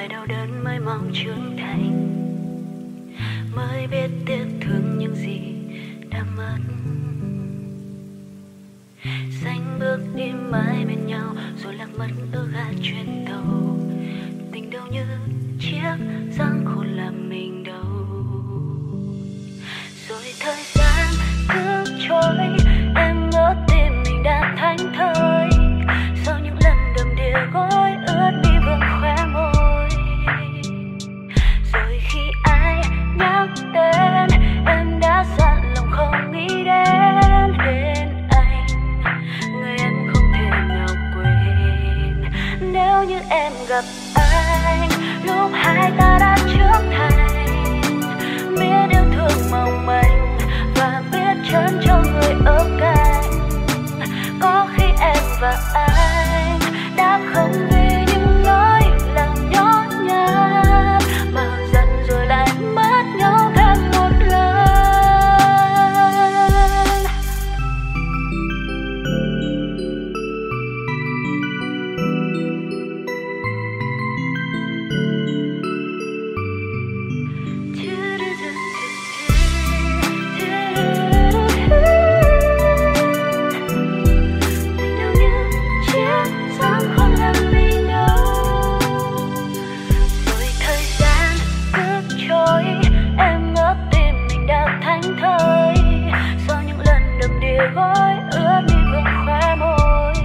Speaker 1: phải đau đớn mới mong trưởng thành, mới biết tiếc thương những gì đã mất. Xanh bước đi mãi bên nhau rồi lạc mất ở ga chuyến tàu. Tình đâu như chiếc giăng khôn làm mình đau. Rồi thời gian cứ trôi, em ngỡ tim mình đã thánh thơi. Sau những lần đầm đìa gối ướt đi vương khóe môi. Rồi khi ai nhắc tên em đã dặn lòng không nghĩ đến anh, người em không thể nào quên. Nếu như em gặp anh lúc hai ta đã trưởng thành, biết yêu thương mong manh và biết chấn cho người ở cạnh. Có khi em và anh đã không vì những lỗi làm nhót nhát mà giận rồi lại mất nhau thêm một lần. Gối ướt đi vương khóe môi.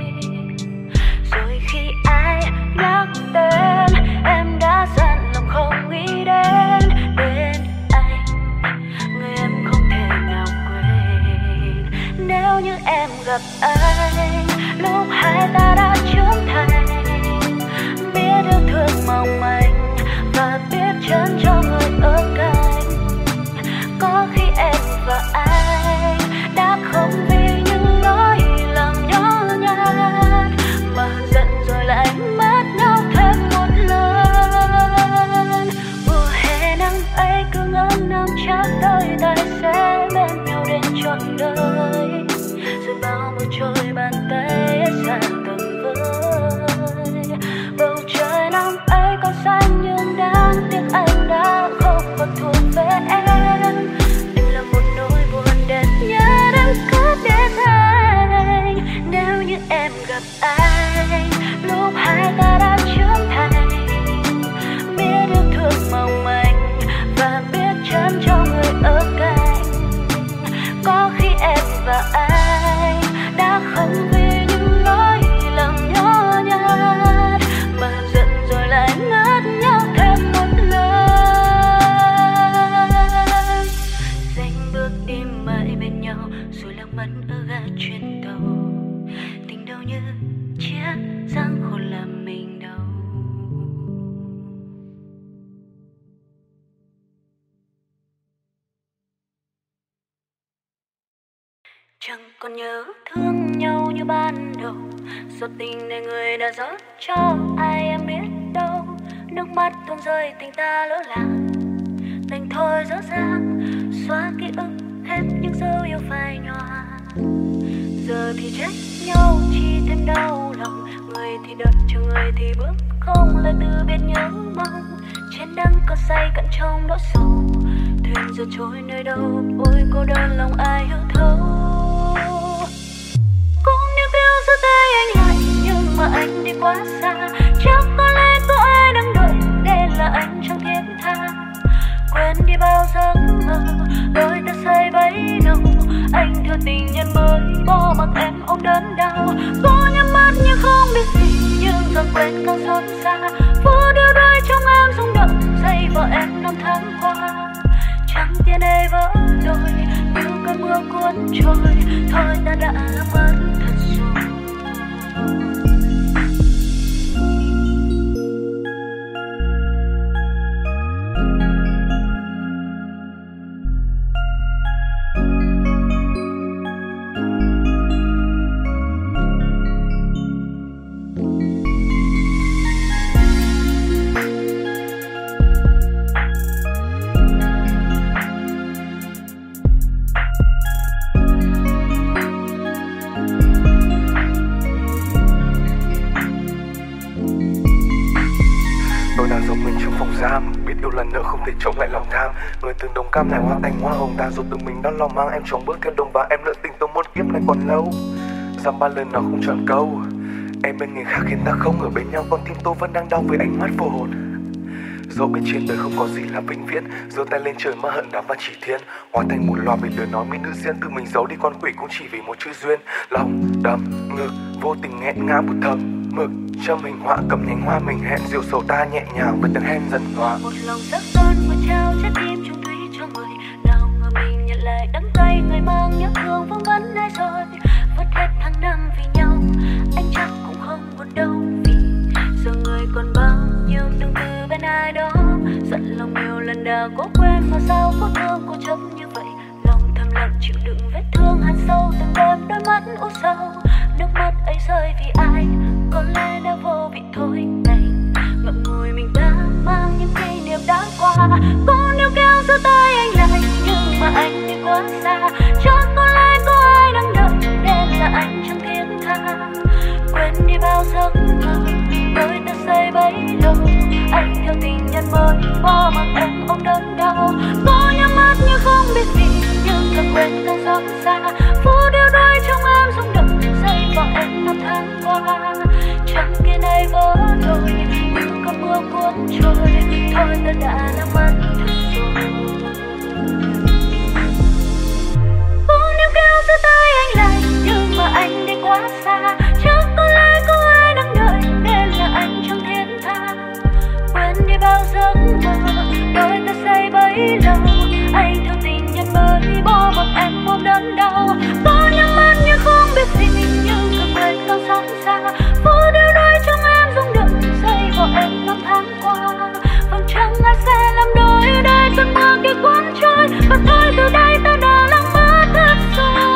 Speaker 1: Rồi khi ai nhắc tên em đã dặn lòng không nghĩ đến anh, người em không thể nào quên. Nếu như em gặp anh lúc hai ta đã trưởng thành, biết yêu thương mong manh và biết chấn cho người ở cạnh. Có khi em và anh đã không vì những lỗi làm nhót nhát mà giận rồi lại mất nhau thêm một lần. Mùa hè nắng ấy cứ ngỡ năm chắc tới ta sẽ bên nhau đến trọn đời. Rồi bao mùa trôi bàn tay xa tầm với. Bầu trời năm ấy có xanh nhưng đáng tiếc anh đã không còn thuộc về em. Anh là một nỗi buồn đến nhớ đang cất để thành. Nếu như em gặp anh lúc hai ta đã trưởng thành, biết yêu thương mong manh và biết chấn cho người ở cạnh. Có khi em và anh đã không vì những lỗi làm nhót nhát mà giận rồi lại ngất nhau thêm một lần. Xanh bước đi mãi bên nhau rồi lạc mất ở ga chuyến tàu. Tình đâu như chiếc giăng khôn làm mình đau. Chẳng còn nhớ thương nhau như ban đầu, giọt tình này người đã rót cho ai em biết đâu. Nước mắt tuôn rơi tình ta lỡ làng, đành thôi dở dang xóa ký ức hết những dấu yêu phai nhòa. Giờ thì trách nhau chi thêm đau lòng, người thì đợi chờ người thì bước không lời từ biệt nhớ mong. Trên đắng có say cận trong nỗi sầu, thuyền giờ trôi nơi đâu ôi cô đơn lòng ai hiểu thấu. Cũng níu kéo giữ tay anh lại nhưng mà anh đi quá xa, chắc có lẽ có ai đang đợi để là anh chẳng thiết tha. Quên đi bao giấc mơ đôi ta say bấy lâu, anh thừa tình nhân mới bỏ mặc em ôm đớn đau. Cố nhắm mắt nhưng không biết gì, nhưng dần quên càng xót xa. Vô điều đôi trong em rung động dây vợ em năm tháng qua. Chẳng tiền đây vỡ đôi như cơn mưa cuốn trôi, thôi ta đã mất thật rồi.
Speaker 7: giam. Biết yêu là nợ không thể chống lại lòng tham. Người từng đồng cam này hoa thành hoa hồng, ta rồi tự mình đón lòng mang em trồng bước theo đồng và em lỡ tình tôi muôn kiếp này còn lâu. Dăm ba lần nó không chọn câu. Em bên người khác khiến ta không ở bên nhau, con tim tôi vẫn đang đau với ánh mắt vô hồn. Dẫu bên trên đời không có gì là vĩnh viễn, giơ tay lên trời mà hận đắm và chỉ thiên, hóa thành một loạt vì lời nói mỹ nữ diễn, tự mình giấu đi con quỷ cũng chỉ vì một chữ duyên. Lòng đầm ngực vô tình nghẹn ngã bút thầm mực, châm hình họa cầm nhánh hoa mình hẹn, rượu sầu ta nhẹ nhàng với tiếng hen dần hòa.
Speaker 1: Một lòng sắc son vừa trao trái tim chung thủy cho người, nào ngờ mình nhận lại đắng cay, người mang nhớ thương vương vấn ai rồi, vất hết tháng năm vì nhau, anh chắc cũng không buồn đâu vì giờ người còn bao nhiêu từng từ bên ai đó, giận lòng nhiều lần đã cố quên mà sao có thương cô chấp như vậy, lòng thầm lặng chịu đựng vết thương hằn sâu từng đêm đôi mắt u sầu, nước mắt ấy rơi vì ai có lẽ đã vô vị thôi này, ngậm ngùi mình đã mang những kỷ niệm đã qua, có níu kéo giữa tay anh lại nhưng mà anh đi quá xa, chắc có lẽ có ai đang đợi nên là anh chẳng thiết tha, quên đi bao giấc mơ đôi ta xây bấy lâu, anh theo tình nhân mới bỏ mặc em ôm đớn đau, có nhắm mắt như không biết gì nhưng càng quên càng xót xa, phút yêu đôi trong em rung động giây vào em năm tháng qua, chẳng kia này vỡ đôi nhưng có mưa cuốn trôi, thôi ta đã làm mất rồi. Vô níu kéo giữa tay anh lại nhưng mà anh đi quá xa, chắc có lẽ có ai đang đợi nên là anh chẳng thiết tha, quên đi bao giấc mơ đôi ta xây bấy lâu, anh theo tình nhân mới bỏ mặc em ôm đớn đau, có nhắm mắt như không biết gì nhưng càng quên càng xót xa, phút yêu đôi trong em rung động giây vào em năm tháng qua, vầng trăng ai sẽ làm đôi đây cơn mưa kia cuốn trôi, và thôi từ đây ta đã lắng mất hết rồi.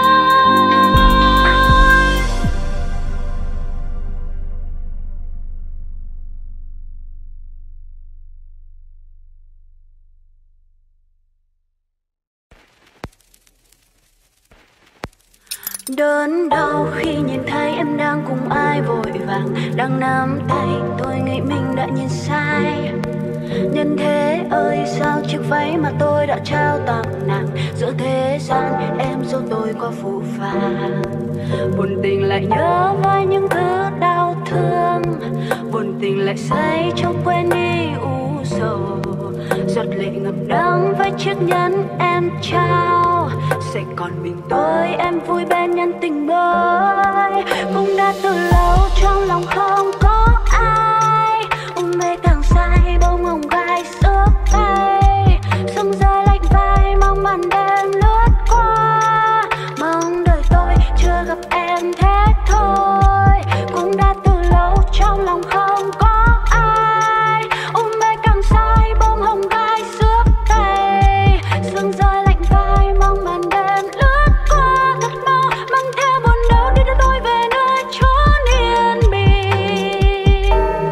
Speaker 1: Đớn đau khi nhìn thấy em đang cùng ai vội vàng, đang nắm tay tôi nghĩ mình đã nhìn sai. Nhân thế ơi sao chiếc váy mà tôi đã trao tặng nàng, giữa thế gian em dâu tôi qua phũ phàng. Buồn tình lại nhớ với những thứ đau thương, buồn tình lại say trong quên đi u sầu, giọt lệ ngập đắng với chiếc nhẫn em trao, sẽ còn mình tôi em vui bên nhân tình mới, cũng đã từ lâu trong lòng không có ai, mê càng say bông hồng gai xước tay, sương rơi lạnh vai mong màn đêm lướt qua, mong đời tôi chưa gặp em thế thôi, cũng đã từ lâu trong lòng không có ai, mê càng say bông hồng gai xước tay, sương rơi lạnh vai mong màn đêm lướt qua, thật mau mang theo buồn đau đi đưa tôi về nơi chốn yên bình.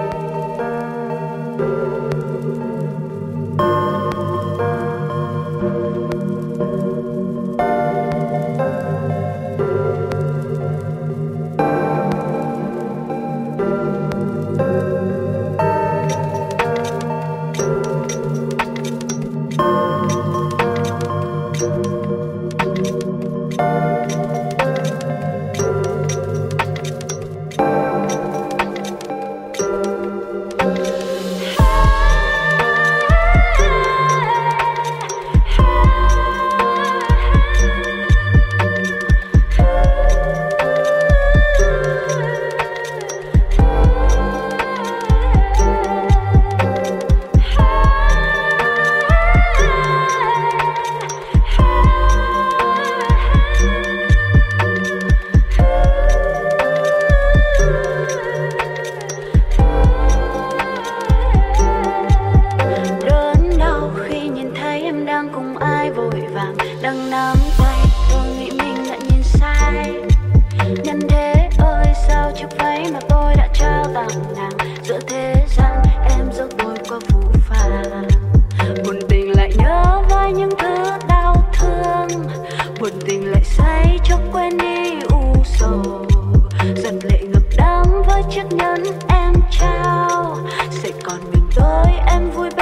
Speaker 1: Đớn đau khi nhìn thấy em đang cùng ai vội vàng, đang nắm tay tôi nghĩ mình đã nhìn sai. Nhân thế ơi sao chiếc váy mà tôi đã trao tặng nàng, giữa thế gian em dâu tôi qua phũ phàng. Buồn tình lại nhớ với những thứ đau thương, buồn tình lại say cho quên đi u sầu, giọt lệ ngập đắng với chiếc nhẫn em trao, sẽ còn mình tôi em vui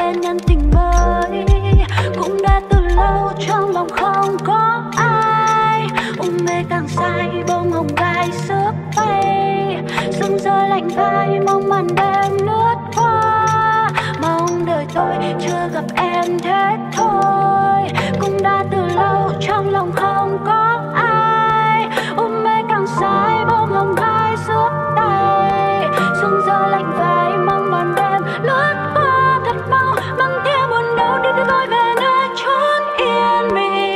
Speaker 1: giờ lạnh vai mong màn đêm lướt qua, mong đời tôi chưa gặp em thế thôi. Cũng đã từ lâu trong lòng không có ai, mê càng say bông hồng hai suốt tay. Sương giờ lạnh vai mong màn đêm lướt qua thật mau, mang theo buồn đau đi đưa tôi về nơi chốn yên bình.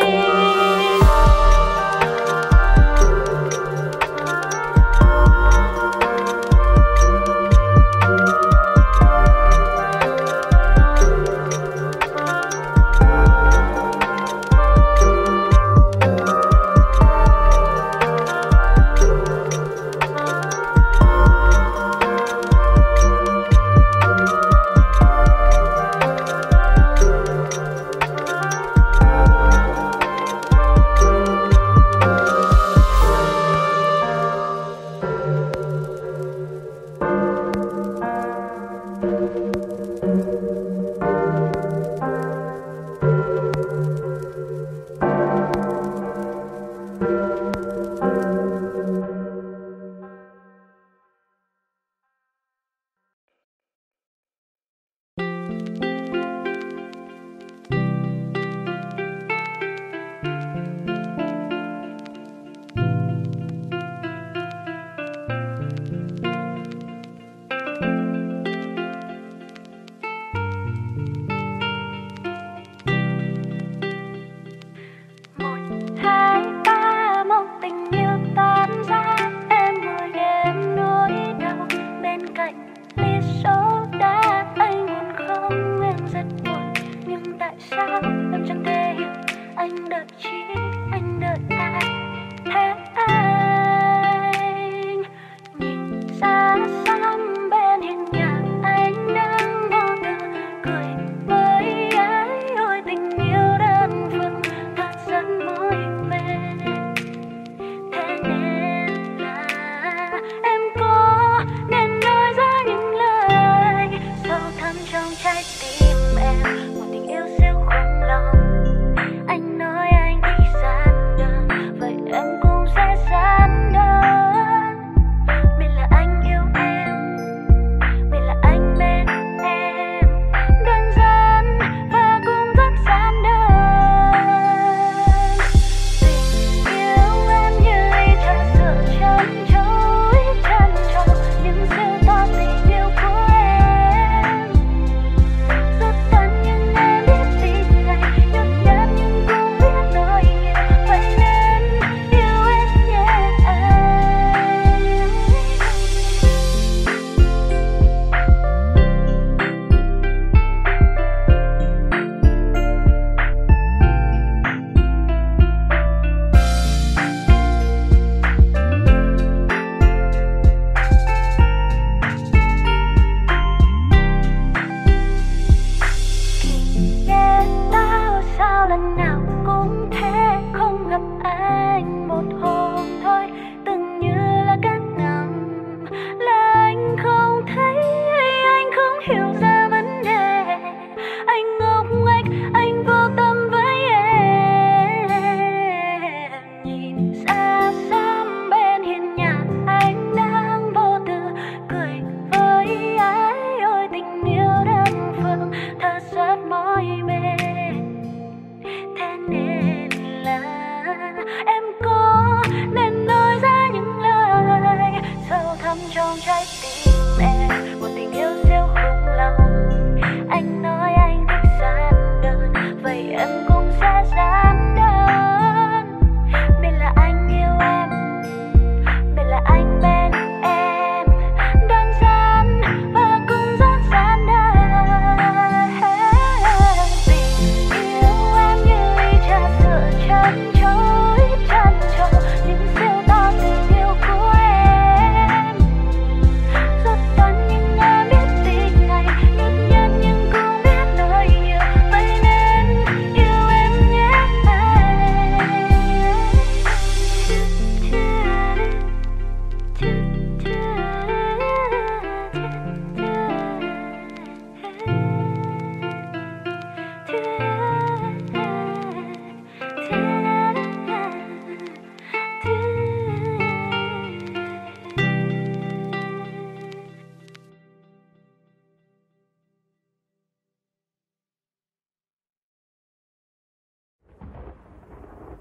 Speaker 1: Biết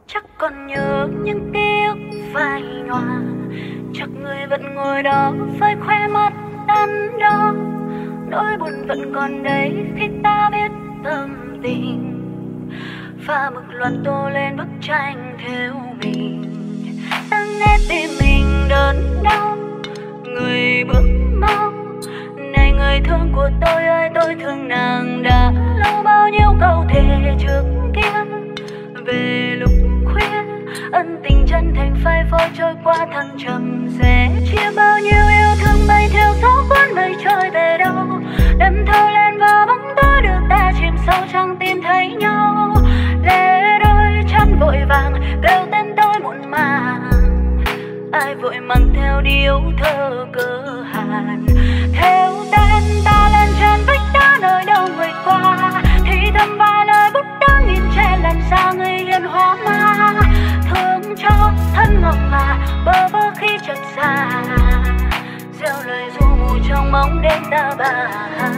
Speaker 1: Chắc còn nhớ những ký ức phai nhòa, chắc người vẫn ngồi đó với khóe mắt đắn đo. Nỗi buồn vẫn còn đấy khi ta biết tâm tình, pha mực loạn tô lên bức tranh theo mình. Ta nghe tim mình đớn đau, người bước mau. Này người thương của tôi ơi, tôi thương nàng đã lâu. Bao nhiêu câu thề trước kia về lúc khuya, ân tình chân thành phai phôi trôi qua thăng trầm. Sẽ chia bao nhiêu yêu thương bay theo gió cuốn mây trôi về đâu, đâm thâu lên vào bóng tối đưa ta chìm sâu chẳng tìm thấy nhau. Lệ đôi chân vội vàng kêu tên tôi muộn màng, ai vội mang theo điếu thơ cơ hàn. Theo tên ta lên trên vách đá nơi đâu người qua, thì thầm vài lời bút đá nghìn tre lần xa người hiền hóa ma. Thương cho thân ngọc ngà bơ vơ khi chợt xa, gieo lời ru mù trong bóng đêm ta bà.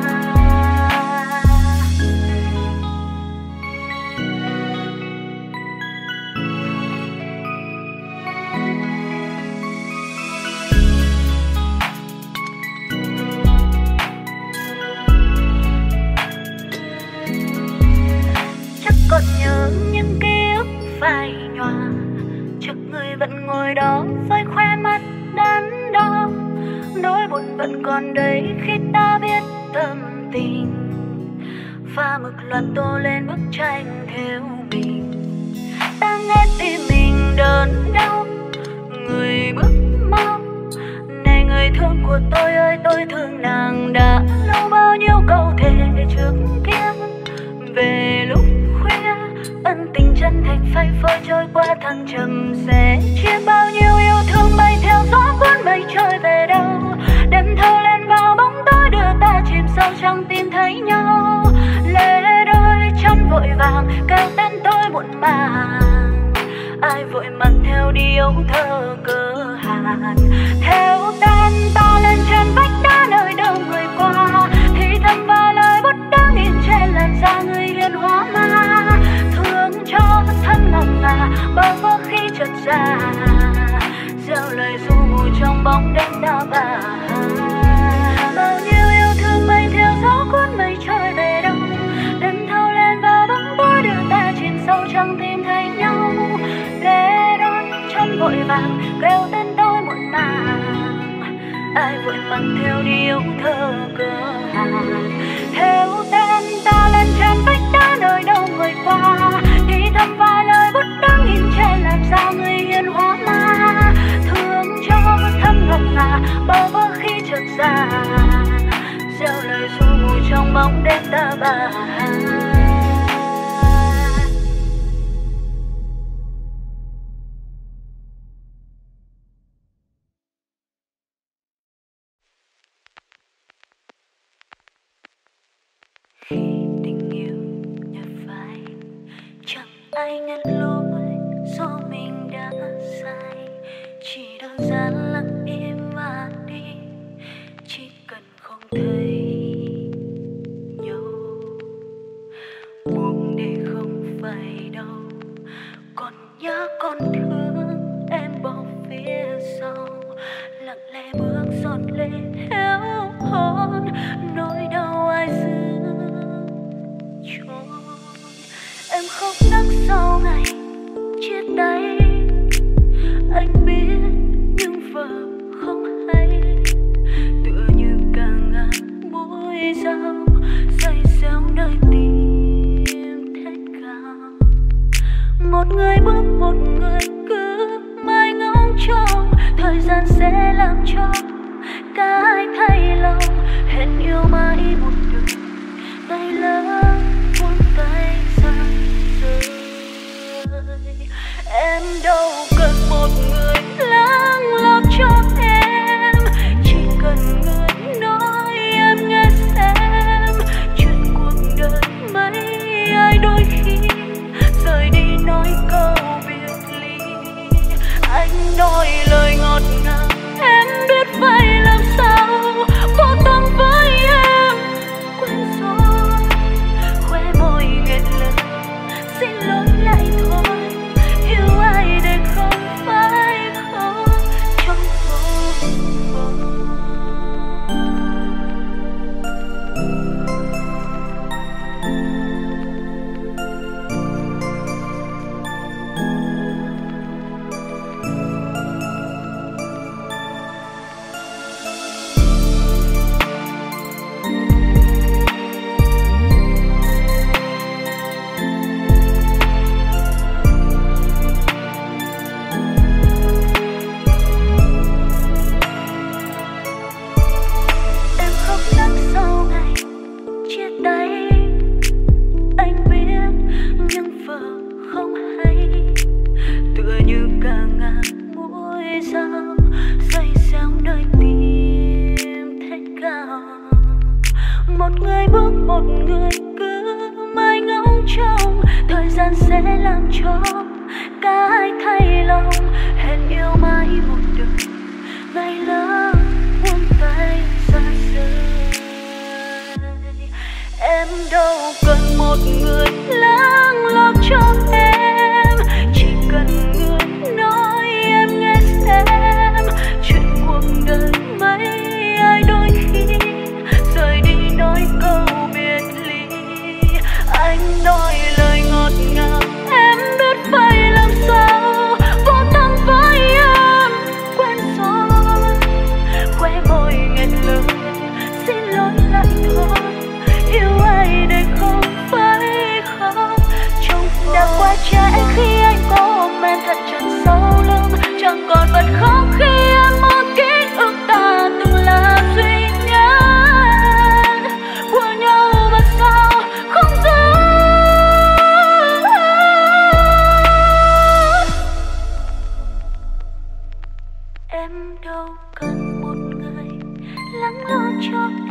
Speaker 1: Còn nhớ những ký ức phai nhòa, chắc người vẫn ngồi đó với khóe mắt đắn đo. Nỗi buồn vẫn còn đấy khi ta biết tâm tình, pha mực loạn tô lên bức tranh theo mình. Ta nghe tim mình đớn đau, người bước mau. Này người thương của tôi ơi, tôi thương nàng đã lâu. Bao nhiêu câu thề trước kia về lúc ân tình chân thành phai phôi trôi qua thăng trầm. Sẽ chia bao nhiêu yêu thương bay theo gió cuốn mây trôi về đâu, đêm thâu lên vào bóng tối đưa ta chìm sâu chẳng tìm thấy nhau. Lệ đôi chân vội vàng kêu tên tôi muộn màng, ai vội mang theo điếu thơ cơ hàn. Theo tên ta lên trên vách đá nơi đâu người qua, thì thầm vài lời bút đá nghìn trên làn da người hiền hóa ma. Cho thân ngọc ngà bơ vơ khi chợt ra, gieo lời ru mù trong bóng đêm ta bà. Bao nhiêu yêu thương bay theo gió cuốn mây trôi về đâu, đêm thâu lên vào bóng tối đưa ta chìm sâu chẳng tìm thấy nhau. Lệ đôi chân vội vàng kêu tên tôi muộn màng, ai vội mang theo điếu thơ cơ hàn. Theo tên ta lên trên vách đá nơi đâu người qua, thì thầm vài lời bút đá nghìn tre làm sao người hiền hóa ma. Thương cho thân ngọc ngà bơ vơ khi chợt ra, gieo lời ru mù trong bóng đêm ta bà. Ai nhận lỗi do mình đã sai, chỉ đơn giản lặng im mà đi, chỉ cần không thấy nhau. Buông để không phải đau, còn nhớ còn thương em bỏ phía sau. Lặng lẽ bước giọt lệ theo hôn, nỗi đau ai giữ cho. Em khóc nấc sau ngày chia tay, anh biết nhưng vợ không hay. Tựa như càng ngàn mũi dao dày xéo nơi tim thét gào. Một người bước một người cứ mãi ngóng trông, thời gian sẽ làm cho cả hai thay lòng. Hẹn yêu mãi một đời, tay lỡ buông tay ra rơi. Em đâu cần một người lắng lo cho em, chỉ cần người nói em nghe xem. Chuyện cuộc đời mấy ai đôi khi rời đi nói câu biệt ly. Anh nói lời ngọt ngào em biết vậy làm sao, vô tâm với em quên rồi. Khóe môi nghẹn lời xin lỗi lại thôi, yêu một người cứ mãi ngóng trông, thời gian sẽ làm cho cả hai thay lòng. Hẹn yêu mãi một đời, ngày lỡ buông tay xa rời. Em đâu cần một người lắng lo cho em, chỉ cần người nói em nghe xem. Chuyện cuộc đời mấy ai đôi khi rời đi nói câu biệt ly. Anh nói lời ngọt ngào em biết phải làm sao, vô tâm với em quen rồi, khoe môi nghẹn lời xin lỗi lại thôi. Yêu ai đây không phải không, trông đã quá trễ khi anh có ôm em thật chặt sau lưng. Chẳng còn bật khóc khi em mơ ký ức ta từng là duy nhất của nhau mà sao không giữ. Em đâu cần một người lắng lo cho